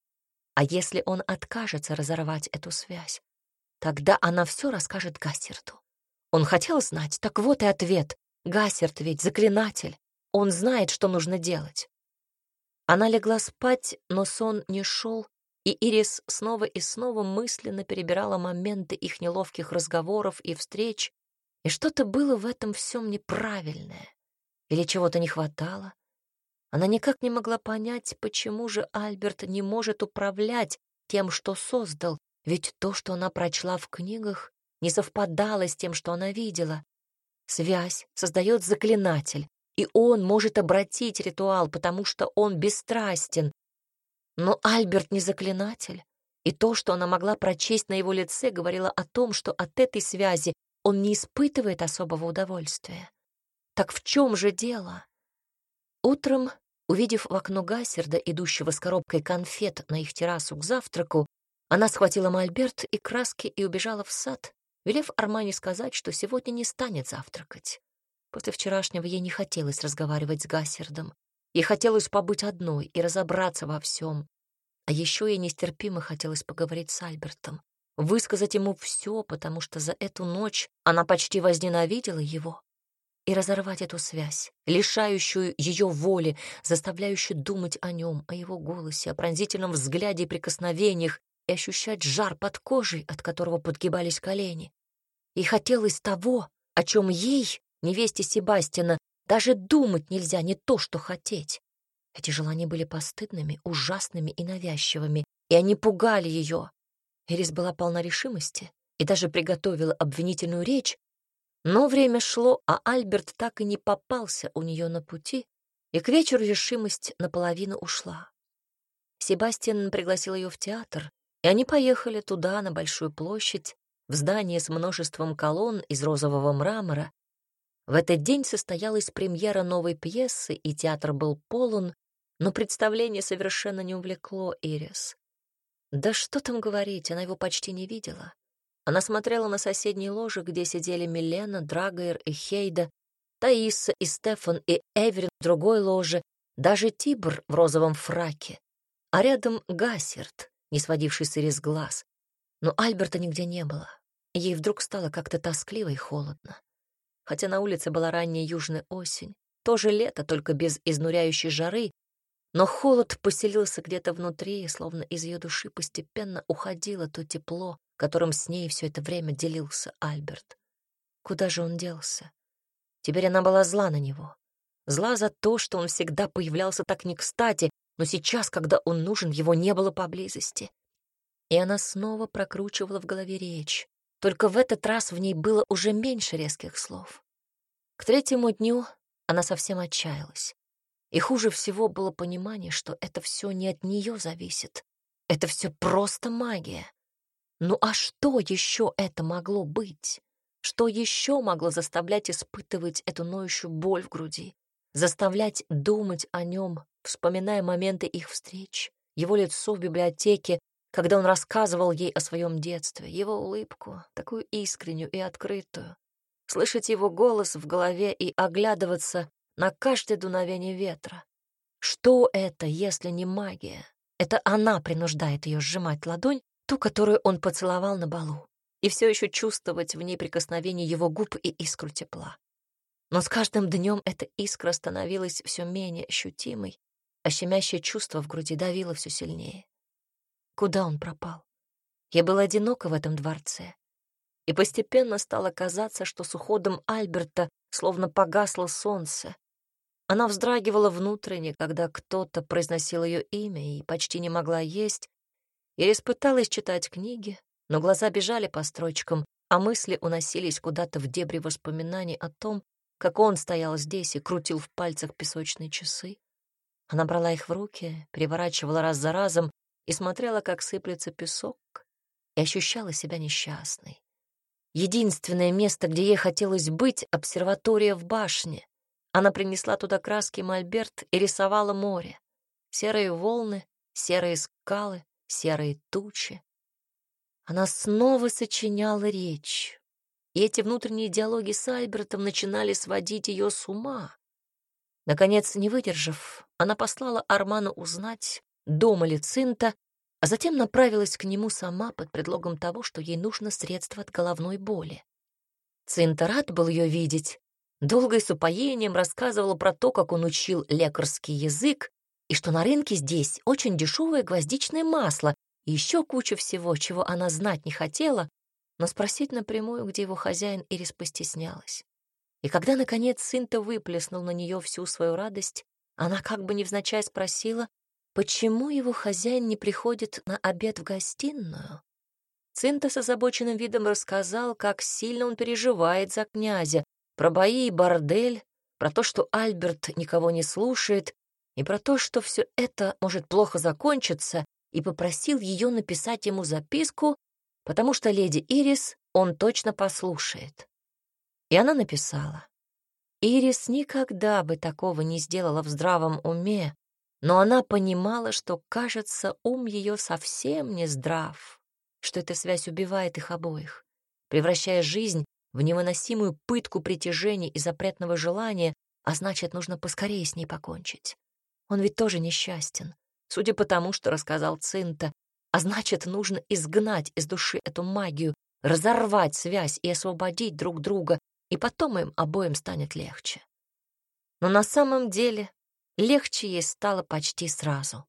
[SPEAKER 1] А если он откажется разорвать эту связь, тогда она все расскажет Гассерту. Он хотел знать, так вот и ответ. Гассерт ведь заклинатель, он знает, что нужно делать. Она легла спать, но сон не шел, и Ирис снова и снова мысленно перебирала моменты их неловких разговоров и встреч, и что-то было в этом всем неправильное. Или чего-то не хватало. Она никак не могла понять, почему же Альберт не может управлять тем, что создал, ведь то, что она прочла в книгах, не совпадало с тем, что она видела. Связь создает заклинатель, и он может обратить ритуал, потому что он бесстрастен. Но Альберт не заклинатель, и то, что она могла прочесть на его лице, говорило о том, что от этой связи он не испытывает особого удовольствия. Так в чем же дело? Утром, увидев в окно Гассерда, идущего с коробкой конфет на их террасу к завтраку, она схватила мольберт и краски и убежала в сад, велев Армане сказать, что сегодня не станет завтракать. После вчерашнего ей не хотелось разговаривать с Гассердом. Ей хотелось побыть одной и разобраться во всем. А еще ей нестерпимо хотелось поговорить с Альбертом. высказать ему все, потому что за эту ночь она почти возненавидела его, и разорвать эту связь, лишающую ее воли, заставляющую думать о нем, о его голосе, о пронзительном взгляде и прикосновениях, и ощущать жар под кожей, от которого подгибались колени. И хотелось того, о чем ей, невесте Себастьяна, даже думать нельзя, не то что хотеть. Эти желания были постыдными, ужасными и навязчивыми, и они пугали ее. Ирис была полна решимости и даже приготовила обвинительную речь, но время шло, а Альберт так и не попался у нее на пути, и к вечеру решимость наполовину ушла. Себастьян пригласил ее в театр, и они поехали туда, на Большую площадь, в здание с множеством колонн из розового мрамора. В этот день состоялась премьера новой пьесы, и театр был полон, но представление совершенно не увлекло Ирис. Да что там говорить, она его почти не видела. Она смотрела на соседние ложи, где сидели Милена, Драгоэр и Хейда, Таисса и Стефан и Эверин в другой ложе, даже Тибр в розовом фраке, а рядом Гассерт, не сводивший с Ирис глаз. Но Альберта нигде не было. Ей вдруг стало как-то тоскливо и холодно. Хотя на улице была ранняя южная осень, тоже лето, только без изнуряющей жары, но холод поселился где-то внутри, словно из ее души постепенно уходило то тепло, которым с ней все это время делился Альберт. Куда же он делся? Теперь она была зла на него. Зла за то, что он всегда появлялся так не кстати, но сейчас, когда он нужен, его не было поблизости. И она снова прокручивала в голове речь. Только в этот раз в ней было уже меньше резких слов. К третьему дню она совсем отчаялась. И хуже всего было понимание, что это все не от нее зависит. Это все просто магия. Ну а что еще это могло быть? Что еще могло заставлять испытывать эту ноющую боль в груди? Заставлять думать о нем, вспоминая моменты их встреч, его лицо в библиотеке, когда он рассказывал ей о своем детстве, его улыбку, такую искреннюю и открытую, слышать его голос в голове и оглядываться на каждое дуновение ветра. Что это, если не магия? Это она принуждает ее сжимать ладонь, ту, которую он поцеловал на балу, и все еще чувствовать в ней прикосновение его губ и искру тепла. Но с каждым днем эта искра становилась все менее ощутимой, а щемящее чувство в груди давило все сильнее. Куда он пропал? Я была одинока в этом дворце, и постепенно стало казаться, что с уходом Альберта словно погасло солнце. Она вздрагивала внутренне, когда кто-то произносил ее имя, и почти не могла есть. Я испыталась читать книги, но глаза бежали по строчкам, а мысли уносились куда-то в дебри воспоминаний о том, как он стоял здесь и крутил в пальцах песочные часы. Она брала их в руки, переворачивала раз за разом и смотрела, как сыплется песок, и ощущала себя несчастной. Единственное место, где ей хотелось быть — обсерватория в башне. Она принесла туда краски и мольберт и рисовала море. Серые волны, серые скалы, серые тучи. Она снова сочиняла речь, и эти внутренние диалоги с Альбертом начинали сводить ее с ума. Наконец, не выдержав, она послала Арману узнать, дома ли Цинта, а затем направилась к нему сама под предлогом того, что ей нужно средство от головной боли. Цинта рад был ее видеть, долго и с упоением рассказывала про то, как он учил лекарский язык, и что на рынке здесь очень дешевое гвоздичное масло и еще куча всего, чего она знать не хотела, но спросить напрямую, где его хозяин, Ирис постеснялась. И когда, наконец, Цинта выплеснул на нее всю свою радость, она как бы невзначай спросила, почему его хозяин не приходит на обед в гостиную. Цинта с озабоченным видом рассказал, как сильно он переживает за князя, про бои и бордель, про то, что Альберт никого не слушает, и про то, что все это может плохо закончиться, и попросил ее написать ему записку, потому что леди Ирис он точно послушает. И она написала. Ирис никогда бы такого не сделала в здравом уме, но она понимала, что, кажется, ум ее совсем не здрав, что эта связь убивает их обоих, превращая жизнь в невыносимую пытку притяжения и запретного желания, а значит, нужно поскорее с ней покончить. Он ведь тоже несчастен, судя по тому, что рассказал Цинта, а значит, нужно изгнать из души эту магию, разорвать связь и освободить друг друга, и потом им обоим станет легче. Но на самом деле легче ей стало почти сразу.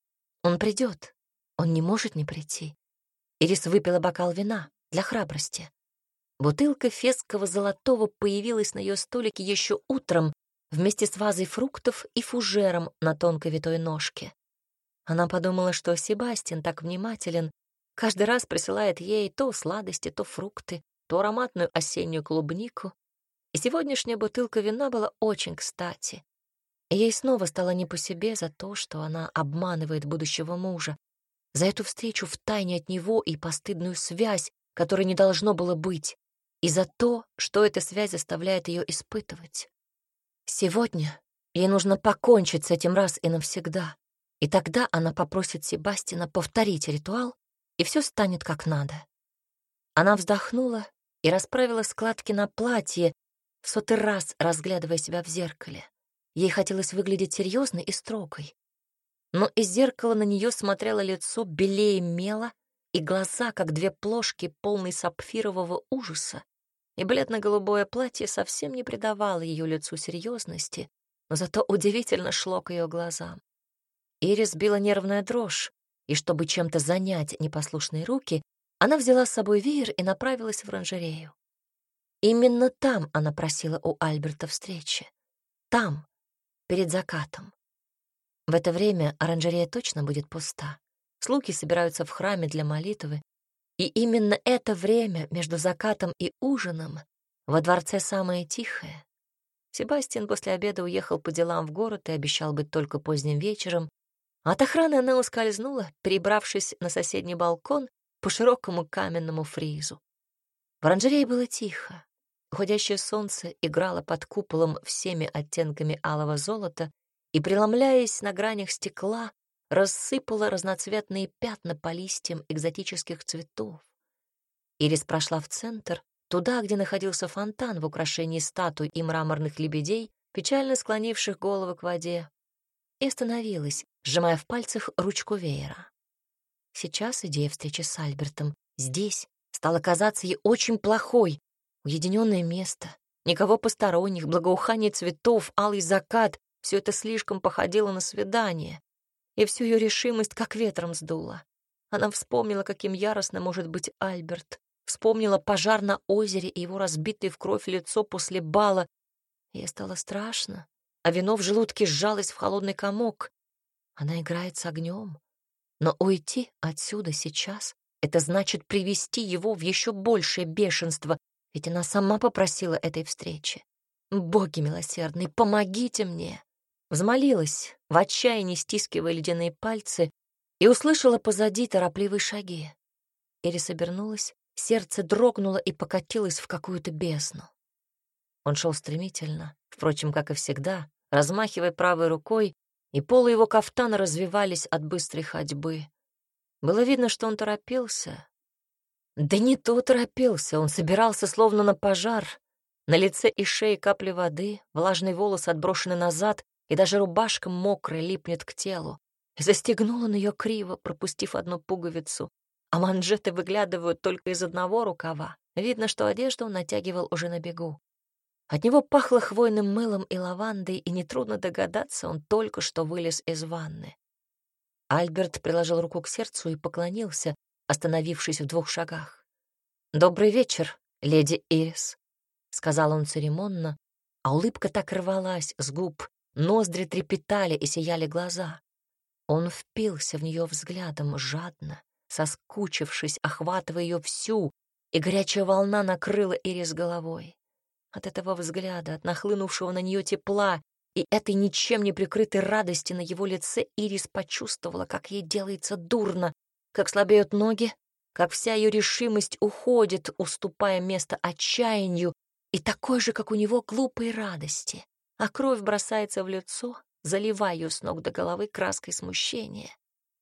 [SPEAKER 1] Он придет, он не может не прийти. Ирис выпила бокал вина для храбрости. Бутылка фесского золотого появилась на ее столике еще утром вместе с вазой фруктов и фужером на тонкой витой ножке. Она подумала, что Себастьян так внимателен, каждый раз присылает ей то сладости, то фрукты, то ароматную осеннюю клубнику. И сегодняшняя бутылка вина была очень кстати. И ей снова стало не по себе за то, что она обманывает будущего мужа, за эту встречу втайне от него и постыдную связь, которой не должно было быть, и за то, что эта связь заставляет ее испытывать. Сегодня ей нужно покончить с этим раз и навсегда, и тогда она попросит Себастьяна повторить ритуал, и все станет как надо. Она вздохнула и расправила складки на платье, в сотый раз разглядывая себя в зеркале. Ей хотелось выглядеть серьезной и строгой. Но из зеркала на нее смотрело лицо белее мела и глаза, как две плошки, полные сапфирового ужаса. И бледно-голубое платье совсем не придавало ее лицу серьезности, но зато удивительно шло к ее глазам. Ирис била нервная дрожь, и чтобы чем-то занять непослушные руки, она взяла с собой веер и направилась в оранжерею. Именно там она просила у Альберта встречи. Там, перед закатом. В это время оранжерея точно будет пуста. Слуги собираются в храме для молитвы, и именно это время между закатом и ужином во дворце самое тихое. Себастьян после обеда уехал по делам в город и обещал быть только поздним вечером. От охраны она ускользнула, перебравшись на соседний балкон по широкому каменному фризу. В оранжерее было тихо. Уходящее солнце играло под куполом всеми оттенками алого золота и, преломляясь на гранях стекла, рассыпала разноцветные пятна по листьям экзотических цветов. Ирис прошла в центр, туда, где находился фонтан в украшении статуй и мраморных лебедей, печально склонивших головы к воде, и остановилась, сжимая в пальцах ручку веера. Сейчас идея встречи с Альбертом здесь стала казаться ей очень плохой. Уединенное место, никого посторонних, благоухание цветов, алый закат — все это слишком походило на свидание, и всю ее решимость как ветром сдуло. Она вспомнила, каким яростно может быть Альберт, вспомнила пожар на озере и его разбитое в кровь лицо после бала. Ей стало страшно, а вино в желудке сжалось в холодный комок. Она играет с огнем. Но уйти отсюда сейчас — это значит привести его в еще большее бешенство, ведь она сама попросила этой встречи. «Боги милосердные, помогите мне!» Взмолилась, в отчаянии стискивая ледяные пальцы, и услышала позади торопливые шаги. Ирис обернулась, сердце дрогнуло и покатилось в какую-то бездну. Он шел стремительно, впрочем, как и всегда, размахивая правой рукой, и полы его кафтана развивались от быстрой ходьбы. Было видно, что он торопился. Да не то торопился, он собирался словно на пожар. На лице и шее капли воды, влажный волос отброшены назад, и даже рубашка мокрая липнет к телу. Застегнула на ее криво, пропустив одну пуговицу, а манжеты выглядывают только из одного рукава. Видно, что одежду он натягивал уже на бегу. От него пахло хвойным мылом и лавандой, и нетрудно догадаться, он только что вылез из ванны. Альберт приложил руку к сердцу и поклонился, остановившись в двух шагах. «Добрый вечер, леди Ирис», — сказал он церемонно, а улыбка так рвалась с губ, ноздри трепетали и сияли глаза. Он впился в нее взглядом жадно, соскучившись, охватывая ее всю, и горячая волна накрыла Ирис головой. От этого взгляда, от нахлынувшего на нее тепла и этой ничем не прикрытой радости на его лице Ирис почувствовала, как ей делается дурно, как слабеют ноги, как вся ее решимость уходит, уступая место отчаянию и такой же, как у него, глупой радости, а кровь бросается в лицо, заливая ее с ног до головы краской смущения.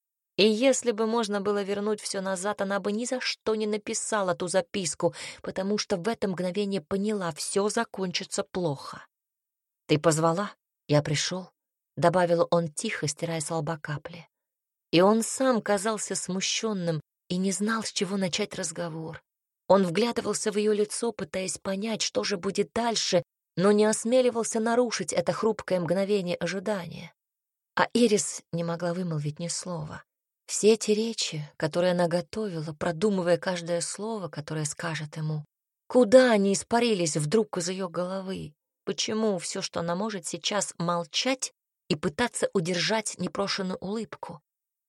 [SPEAKER 1] И если бы можно было вернуть все назад, она бы ни за что не написала ту записку, потому что в это мгновение поняла, все закончится плохо. «Ты позвала? Я пришел», — добавил он тихо, стирая с лба капли. И он сам казался смущенным и не знал, с чего начать разговор. Он вглядывался в ее лицо, пытаясь понять, что же будет дальше, но не осмеливался нарушить это хрупкое мгновение ожидания. А Ирис не могла вымолвить ни слова. Все эти речи, которые она готовила, продумывая каждое слово, которое скажет ему, куда они испарились вдруг из ее головы? Почему все, что она может сейчас, молчать и пытаться удержать непрошенную улыбку?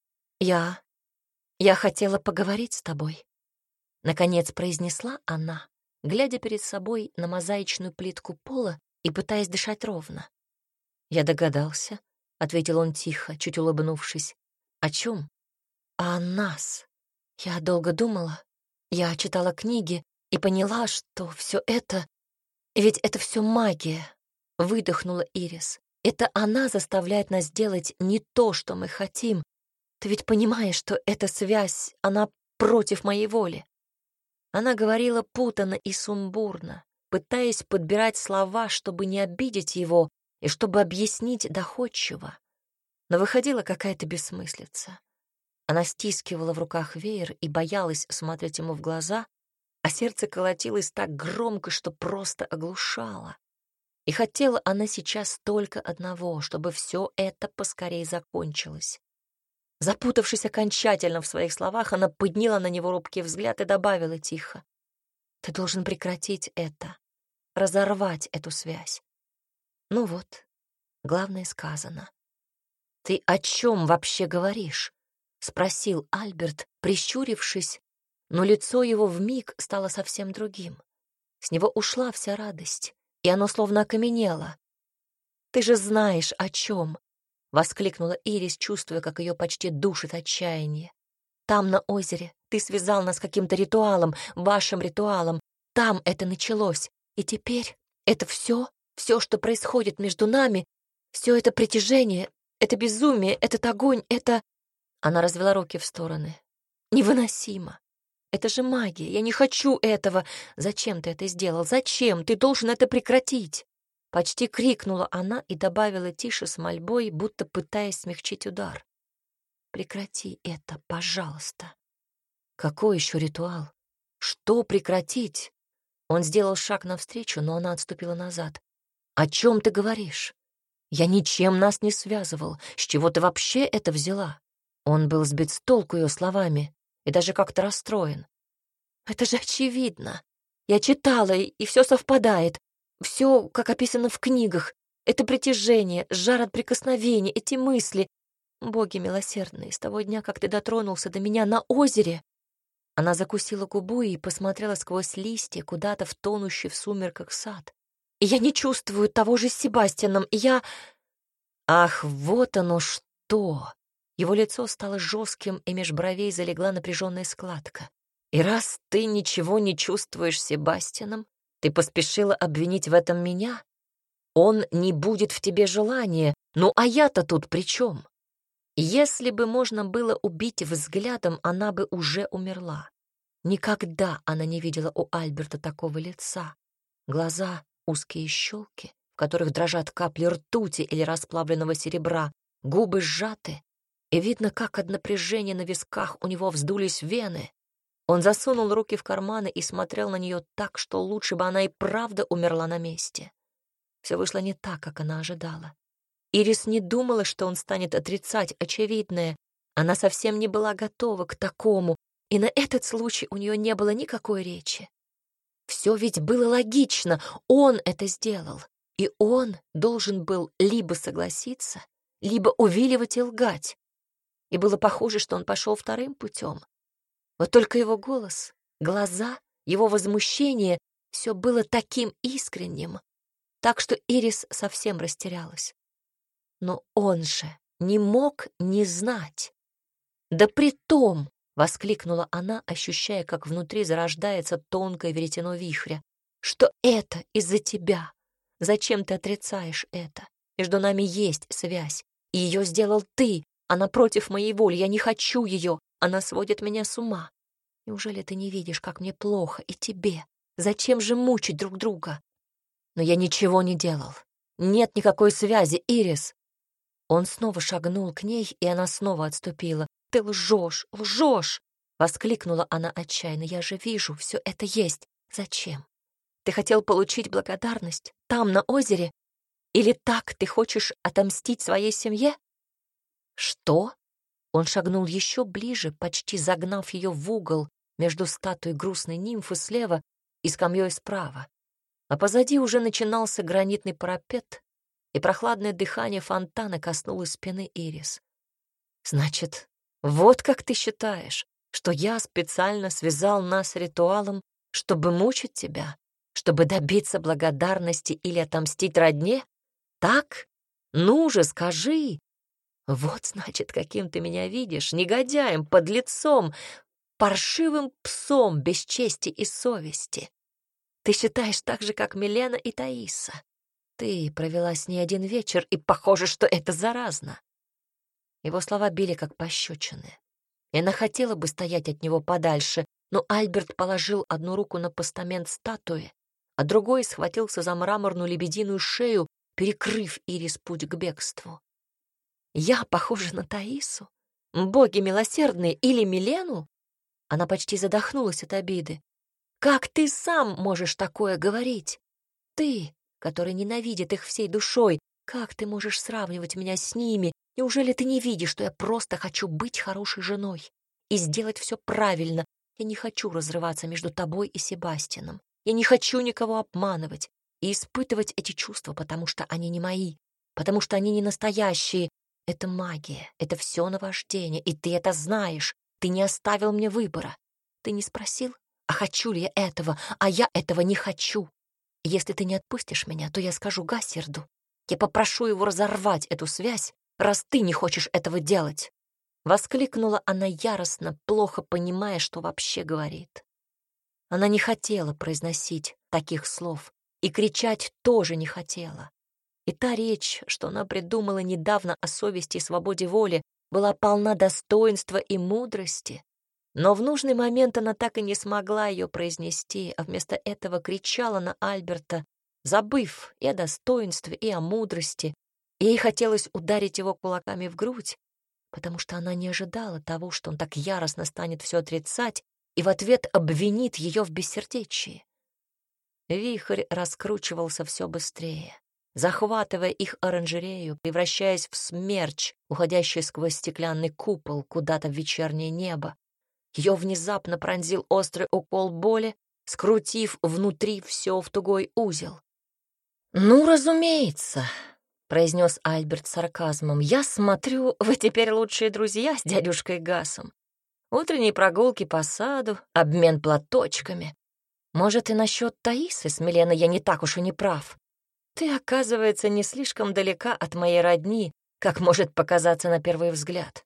[SPEAKER 1] «Я... я хотела поговорить с тобой», — наконец произнесла она, глядя перед собой на мозаичную плитку пола и пытаясь дышать ровно. «Я догадался», — ответил он тихо, чуть улыбнувшись. «О чем?» «О нас. Я долго думала. Я читала книги и поняла, что все это... Ведь это все магия», — выдохнула Ирис. «Это она заставляет нас делать не то, что мы хотим. Ты ведь понимаешь, что эта связь, она против моей воли». Она говорила путанно и сумбурно, пытаясь подбирать слова, чтобы не обидеть его и чтобы объяснить доходчиво. Но выходила какая-то бессмыслица. Она стискивала в руках веер и боялась смотреть ему в глаза, а сердце колотилось так громко, что просто оглушало. И хотела она сейчас только одного, чтобы все это поскорей закончилось. Запутавшись окончательно в своих словах, она подняла на него робкий взгляд и добавила тихо: «Ты должен прекратить это, разорвать эту связь». Ну вот, главное сказано. «Ты о чем вообще говоришь?» — спросил Альберт, прищурившись, но лицо его вмиг стало совсем другим. С него ушла вся радость, и оно словно окаменело. «Ты же знаешь, о чем!» — воскликнула Ирис, чувствуя, как ее почти душит отчаяние. «Там, на озере, ты связал нас каким-то ритуалом, вашим ритуалом. Там это началось. И теперь это все, все, что происходит между нами, все это притяжение, это безумие, этот огонь, это...» Она развела руки в стороны. «Невыносимо. Это же магия. Я не хочу этого. Зачем ты это сделал? Зачем? Ты должен это прекратить!» Почти крикнула она и добавила тише с мольбой, будто пытаясь смягчить удар. «Прекрати это, пожалуйста». «Какой еще ритуал? Что прекратить?» Он сделал шаг навстречу, но она отступила назад. «О чем ты говоришь? Я ничем нас не связывал. С чего ты вообще это взяла?» Он был сбит с толку ее словами и даже как-то расстроен. «Это же очевидно. Я читала, и все совпадает. Все, как описано в книгах. Это притяжение, жар от прикосновения, эти мысли. Боги милосердные, с того дня, как ты дотронулся до меня на озере...» Она закусила губу и посмотрела сквозь листья куда-то в тонущий в сумерках сад. «И я не чувствую того же с Себастьяном, и я...» «Ах, вот оно что!» Его лицо стало жестким, и меж бровей залегла напряженная складка. «И раз ты ничего не чувствуешь с Себастьяном, ты поспешила обвинить в этом меня? Он не будет в тебе желания, ну а я-то тут при чем? Если бы можно было убить взглядом, она бы уже умерла. Никогда она не видела у Альберта такого лица. Глаза — узкие щелки, в которых дрожат капли ртути или расплавленного серебра, губы сжаты, и видно, как от напряжения на висках у него вздулись вены. Он засунул руки в карманы и смотрел на нее так, что лучше бы она и правда умерла на месте. Все вышло не так, как она ожидала. Ирис не думала, что он станет отрицать очевидное. Она совсем не была готова к такому, и на этот случай у нее не было никакой речи. Все ведь было логично, он это сделал, и он должен был либо согласиться, либо увиливать и лгать. И было похоже, что он пошел вторым путем. Вот только его голос, глаза, его возмущение — все было таким искренним, так что Ирис совсем растерялась. Но он же не мог не знать. «Да притом!» — воскликнула она, ощущая, как внутри зарождается тонкое веретено вихря. «Что это из-за тебя? Зачем ты отрицаешь это? Между нами есть связь, и ее сделал ты. Она против моей воли, я не хочу ее. Она сводит меня с ума. Неужели ты не видишь, как мне плохо и тебе? Зачем же мучить друг друга?» «Но я ничего не делал. Нет никакой связи, Ирис». Он снова шагнул к ней, и она снова отступила. «Ты лжешь, лжешь!» — воскликнула она отчаянно. «Я же вижу, все это есть. Зачем? Ты хотел получить благодарность там, на озере? Или так ты хочешь отомстить своей семье?» «Что?» Он шагнул еще ближе, почти загнав ее в угол между статуей грустной нимфы слева и скамьей справа. А позади уже начинался гранитный парапет, и прохладное дыхание фонтана коснулось спины Ирис. «Значит, вот как ты считаешь, что я специально связал нас ритуалом, чтобы мучить тебя, чтобы добиться благодарности или отомстить родне? Так? Ну же, скажи!» «Вот, значит, каким ты меня видишь, негодяем, подлецом, паршивым псом без чести и совести. Ты считаешь так же, как Милена и Таиса. Ты провела с ней один вечер, и похоже, что это заразно». Его слова били как пощечины. И она хотела бы стоять от него подальше, но Альберт положил одну руку на постамент статуи, а другой схватился за мраморную лебединую шею, перекрыв Ирис путь к бегству. «Я похожа на Таису? Боги милосердные или Милену?» Она почти задохнулась от обиды. «Как ты сам можешь такое говорить? Ты, который ненавидит их всей душой, как ты можешь сравнивать меня с ними? Неужели ты не видишь, что я просто хочу быть хорошей женой и сделать все правильно? Я не хочу разрываться между тобой и Себастьяном. Я не хочу никого обманывать и испытывать эти чувства, потому что они не мои, потому что они не настоящие. Это магия, это все наваждение, и ты это знаешь. Ты не оставил мне выбора. Ты не спросил, а хочу ли я этого, а я этого не хочу. Если ты не отпустишь меня, то я скажу Гассерду. Я попрошу его разорвать эту связь, раз ты не хочешь этого делать. Воскликнула она яростно, плохо понимая, что вообще говорит. Она не хотела произносить таких слов, и кричать тоже не хотела. И та речь, что она придумала недавно о совести и свободе воли, была полна достоинства и мудрости. Но в нужный момент она так и не смогла ее произнести, а вместо этого кричала на Альберта, забыв и о достоинстве, и о мудрости. И ей хотелось ударить его кулаками в грудь, потому что она не ожидала того, что он так яростно станет все отрицать и в ответ обвинит ее в бессердечии. Вихрь раскручивался все быстрее, захватывая их оранжерею, превращаясь в смерч, уходящий сквозь стеклянный купол куда-то в вечернее небо. Ее внезапно пронзил острый укол боли, скрутив внутри все в тугой узел. «Ну, разумеется», — произнес Альберт с сарказмом, «я смотрю, вы теперь лучшие друзья с дядюшкой Гасом. Утренние прогулки по саду, обмен платочками. Может, и насчет Таисы с Миленой я не так уж и не прав. Ты, оказывается, не слишком далека от моей родни, как может показаться на первый взгляд.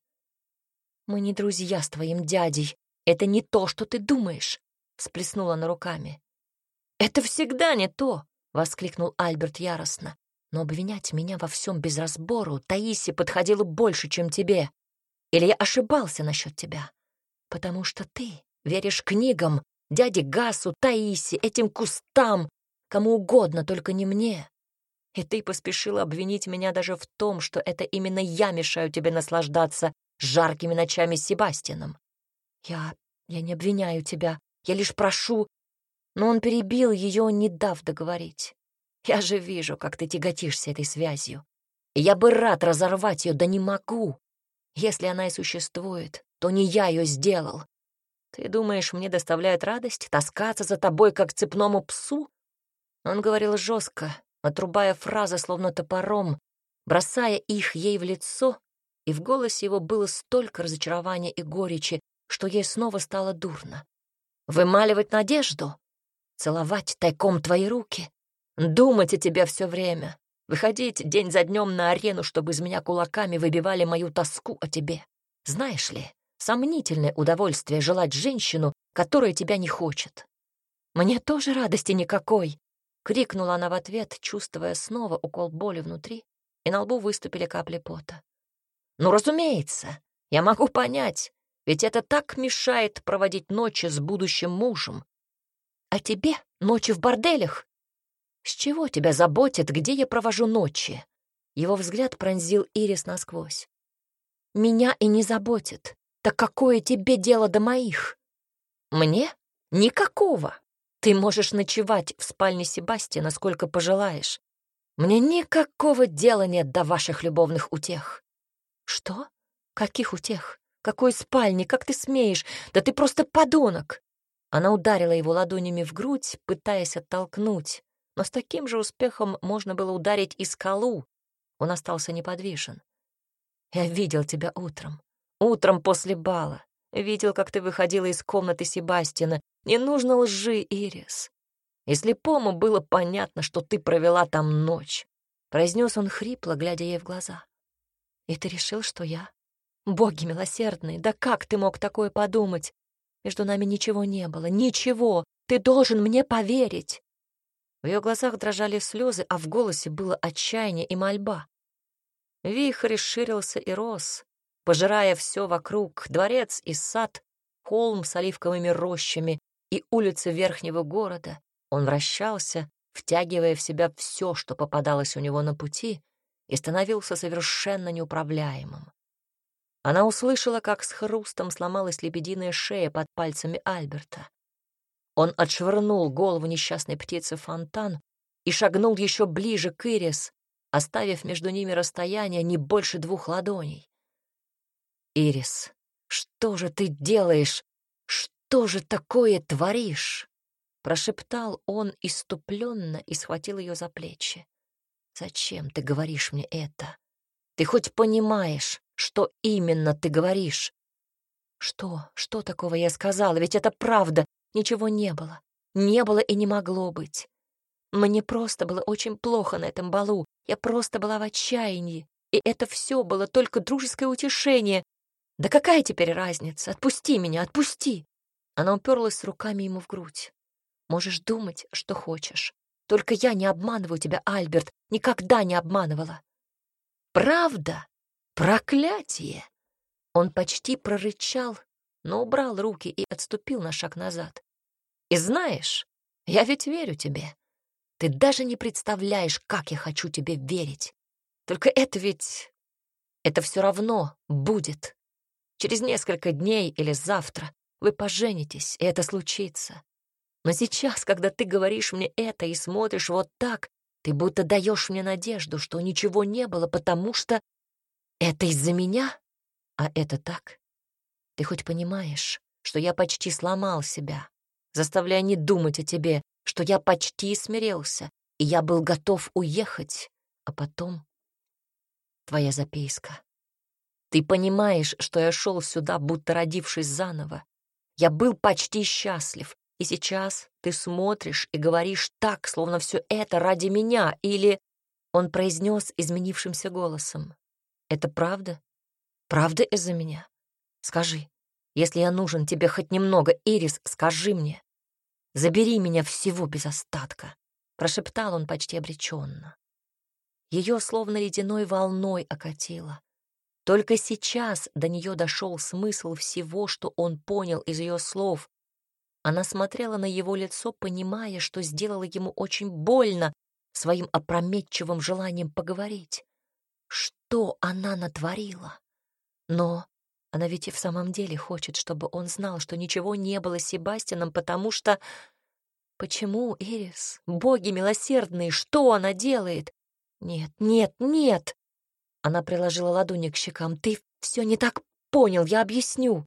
[SPEAKER 1] Мы не друзья с твоим дядей. Это не то, что ты думаешь», — всплеснула она руками. «Это всегда не то», — воскликнул Альберт яростно. «Но обвинять меня во всем без разбору Таисе подходило больше, чем тебе. Или я ошибался насчет тебя? Потому что ты веришь книгам, дяде Гасу, Таисе, этим кустам, кому угодно, только не мне. И ты поспешила обвинить меня даже в том, что это именно я мешаю тебе наслаждаться жаркими ночами с Себастьяном. Я... я не обвиняю тебя, я лишь прошу...» Но он перебил ее, не дав договорить. «Я же вижу, как ты тяготишься этой связью. И я бы рад разорвать ее, да не могу. Если она и существует, то не я ее сделал. Ты думаешь, мне доставляет радость таскаться за тобой, как цепному псу?» Он говорил жестко, отрубая фразы словно топором, бросая их ей в лицо, и в голосе его было столько разочарования и горечи, что ей снова стало дурно. «Вымаливать надежду? Целовать тайком твои руки? Думать о тебе все время? Выходить день за днем на арену, чтобы из меня кулаками выбивали мою тоску о тебе? Знаешь ли, сомнительное удовольствие желать женщину, которая тебя не хочет. Мне тоже радости никакой!» — крикнула она в ответ, чувствуя снова укол боли внутри, и на лбу выступили капли пота. «Ну, разумеется, я могу понять, ведь это так мешает проводить ночи с будущим мужем. А тебе ночи в борделях? С чего тебя заботит, где я провожу ночи? Его взгляд пронзил Ирис насквозь. «Меня и не заботит. Так какое тебе дело до моих?» «Мне? Никакого. Ты можешь ночевать в спальне Себастьяна, сколько пожелаешь. Мне никакого дела нет до ваших любовных утех». «Что? Каких утех? Какой спальни? Как ты смеешь? Да ты просто подонок!» Она ударила его ладонями в грудь, пытаясь оттолкнуть, но с таким же успехом можно было ударить и скалу. Он остался неподвижен. «Я видел тебя утром. Утром после бала. Видел, как ты выходила из комнаты Себастьяна. Не нужно лжи, Ирис. И слепому было понятно, что ты провела там ночь», — произнес он хрипло, глядя ей в глаза. «И ты решил, что я? Боги милосердные, да как ты мог такое подумать? Между нами ничего не было, ничего. Ты должен мне поверить». В ее глазах дрожали слезы, а в голосе было отчаяние и мольба. Вихрь ширился и рос, пожирая все вокруг: дворец и сад, холм с оливковыми рощами и улицы верхнего города. Он вращался, втягивая в себя все, что попадалось у него на пути, и становился совершенно неуправляемым. Она услышала, как с хрустом сломалась лебединая шея под пальцами Альберта. Он отшвырнул голову несчастной птицы в фонтан и шагнул еще ближе к Ирис, оставив между ними расстояние не больше двух ладоней. «Ирис, что же ты делаешь? Что же такое творишь?» — прошептал он исступленно и схватил ее за плечи. «Зачем ты говоришь мне это? Ты хоть понимаешь, что именно ты говоришь?» «Что? Что такого я сказала? Ведь это правда. Ничего не было. Не было и не могло быть. Мне просто было очень плохо на этом балу. Я просто была в отчаянии. И это все было только дружеское утешение. Да какая теперь разница? Отпусти меня, отпусти!» Она уперлась руками ему в грудь. «Можешь думать, что хочешь. Только я не обманываю тебя, Альберт. Никогда не обманывала». «Правда? Проклятие!» Он почти прорычал, но убрал руки и отступил на шаг назад. «И знаешь, я ведь верю тебе. Ты даже не представляешь, как я хочу тебе верить. Только это ведь... это все равно будет. Через несколько дней или завтра вы поженитесь, и это случится. Но сейчас, когда ты говоришь мне это и смотришь вот так, ты будто даешь мне надежду, что ничего не было, потому что это из-за меня, а это так. Ты хоть понимаешь, что я почти сломал себя, заставляя не думать о тебе, что я почти смирился, и я был готов уехать, а потом твоя записка. Ты понимаешь, что я шел сюда, будто родившись заново. Я был почти счастлив, и сейчас ты смотришь и говоришь так, словно все это ради меня, или...» Он произнес изменившимся голосом. «Это правда? Правда из-за меня? Скажи, если я нужен тебе хоть немного, Ирис, скажи мне. Забери меня всего без остатка», — прошептал он почти обреченно. Ее словно ледяной волной окатило. Только сейчас до нее дошел смысл всего, что он понял из ее слов. Она смотрела на его лицо, понимая, что сделала ему очень больно своим опрометчивым желанием поговорить. Что она натворила? Но она ведь и в самом деле хочет, чтобы он знал, что ничего не было с Себастьяном, потому что... Почему, Ирис? Боги милосердные, что она делает? Нет, нет, нет! Она приложила ладони к щекам. «Ты все не так понял, я объясню».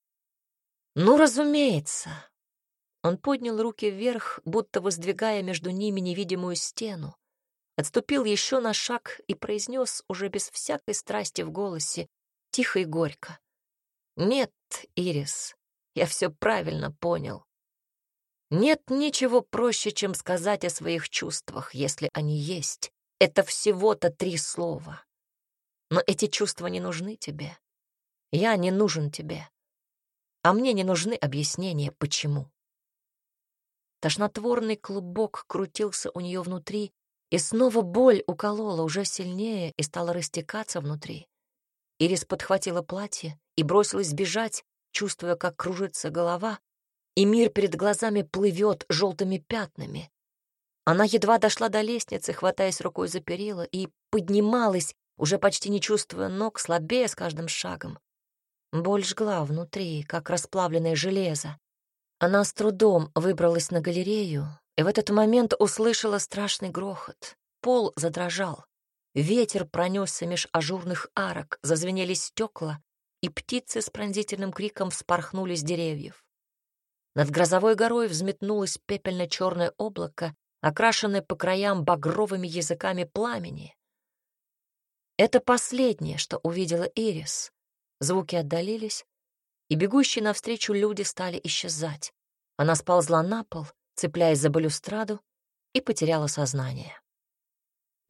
[SPEAKER 1] «Ну, разумеется». Он поднял руки вверх, будто воздвигая между ними невидимую стену, отступил еще на шаг и произнес уже без всякой страсти в голосе, тихо и горько. «Нет, Ирис, я все правильно понял. Нет ничего проще, чем сказать о своих чувствах, если они есть. Это всего-то три слова. Но эти чувства не нужны тебе. Я не нужен тебе. А мне не нужны объяснения, почему». Тошнотворный клубок крутился у нее внутри, и снова боль уколола уже сильнее и стала растекаться внутри. Ирис подхватила платье и бросилась бежать, чувствуя, как кружится голова, и мир перед глазами плывет желтыми пятнами. Она едва дошла до лестницы, хватаясь рукой за перила, и поднималась, уже почти не чувствуя ног, слабее с каждым шагом. Боль жгла внутри, как расплавленное железо. Она с трудом выбралась на галерею, и в этот момент услышала страшный грохот. Пол задрожал. Ветер пронесся меж ажурных арок, зазвенели стекла, и птицы с пронзительным криком вспорхнули с деревьев. Над грозовой горой взметнулось пепельно-черное облако, окрашенное по краям багровыми языками пламени. Это последнее, что увидела Ирис. Звуки отдалились, и бегущие навстречу люди стали исчезать. Она сползла на пол, цепляясь за балюстраду, и потеряла сознание.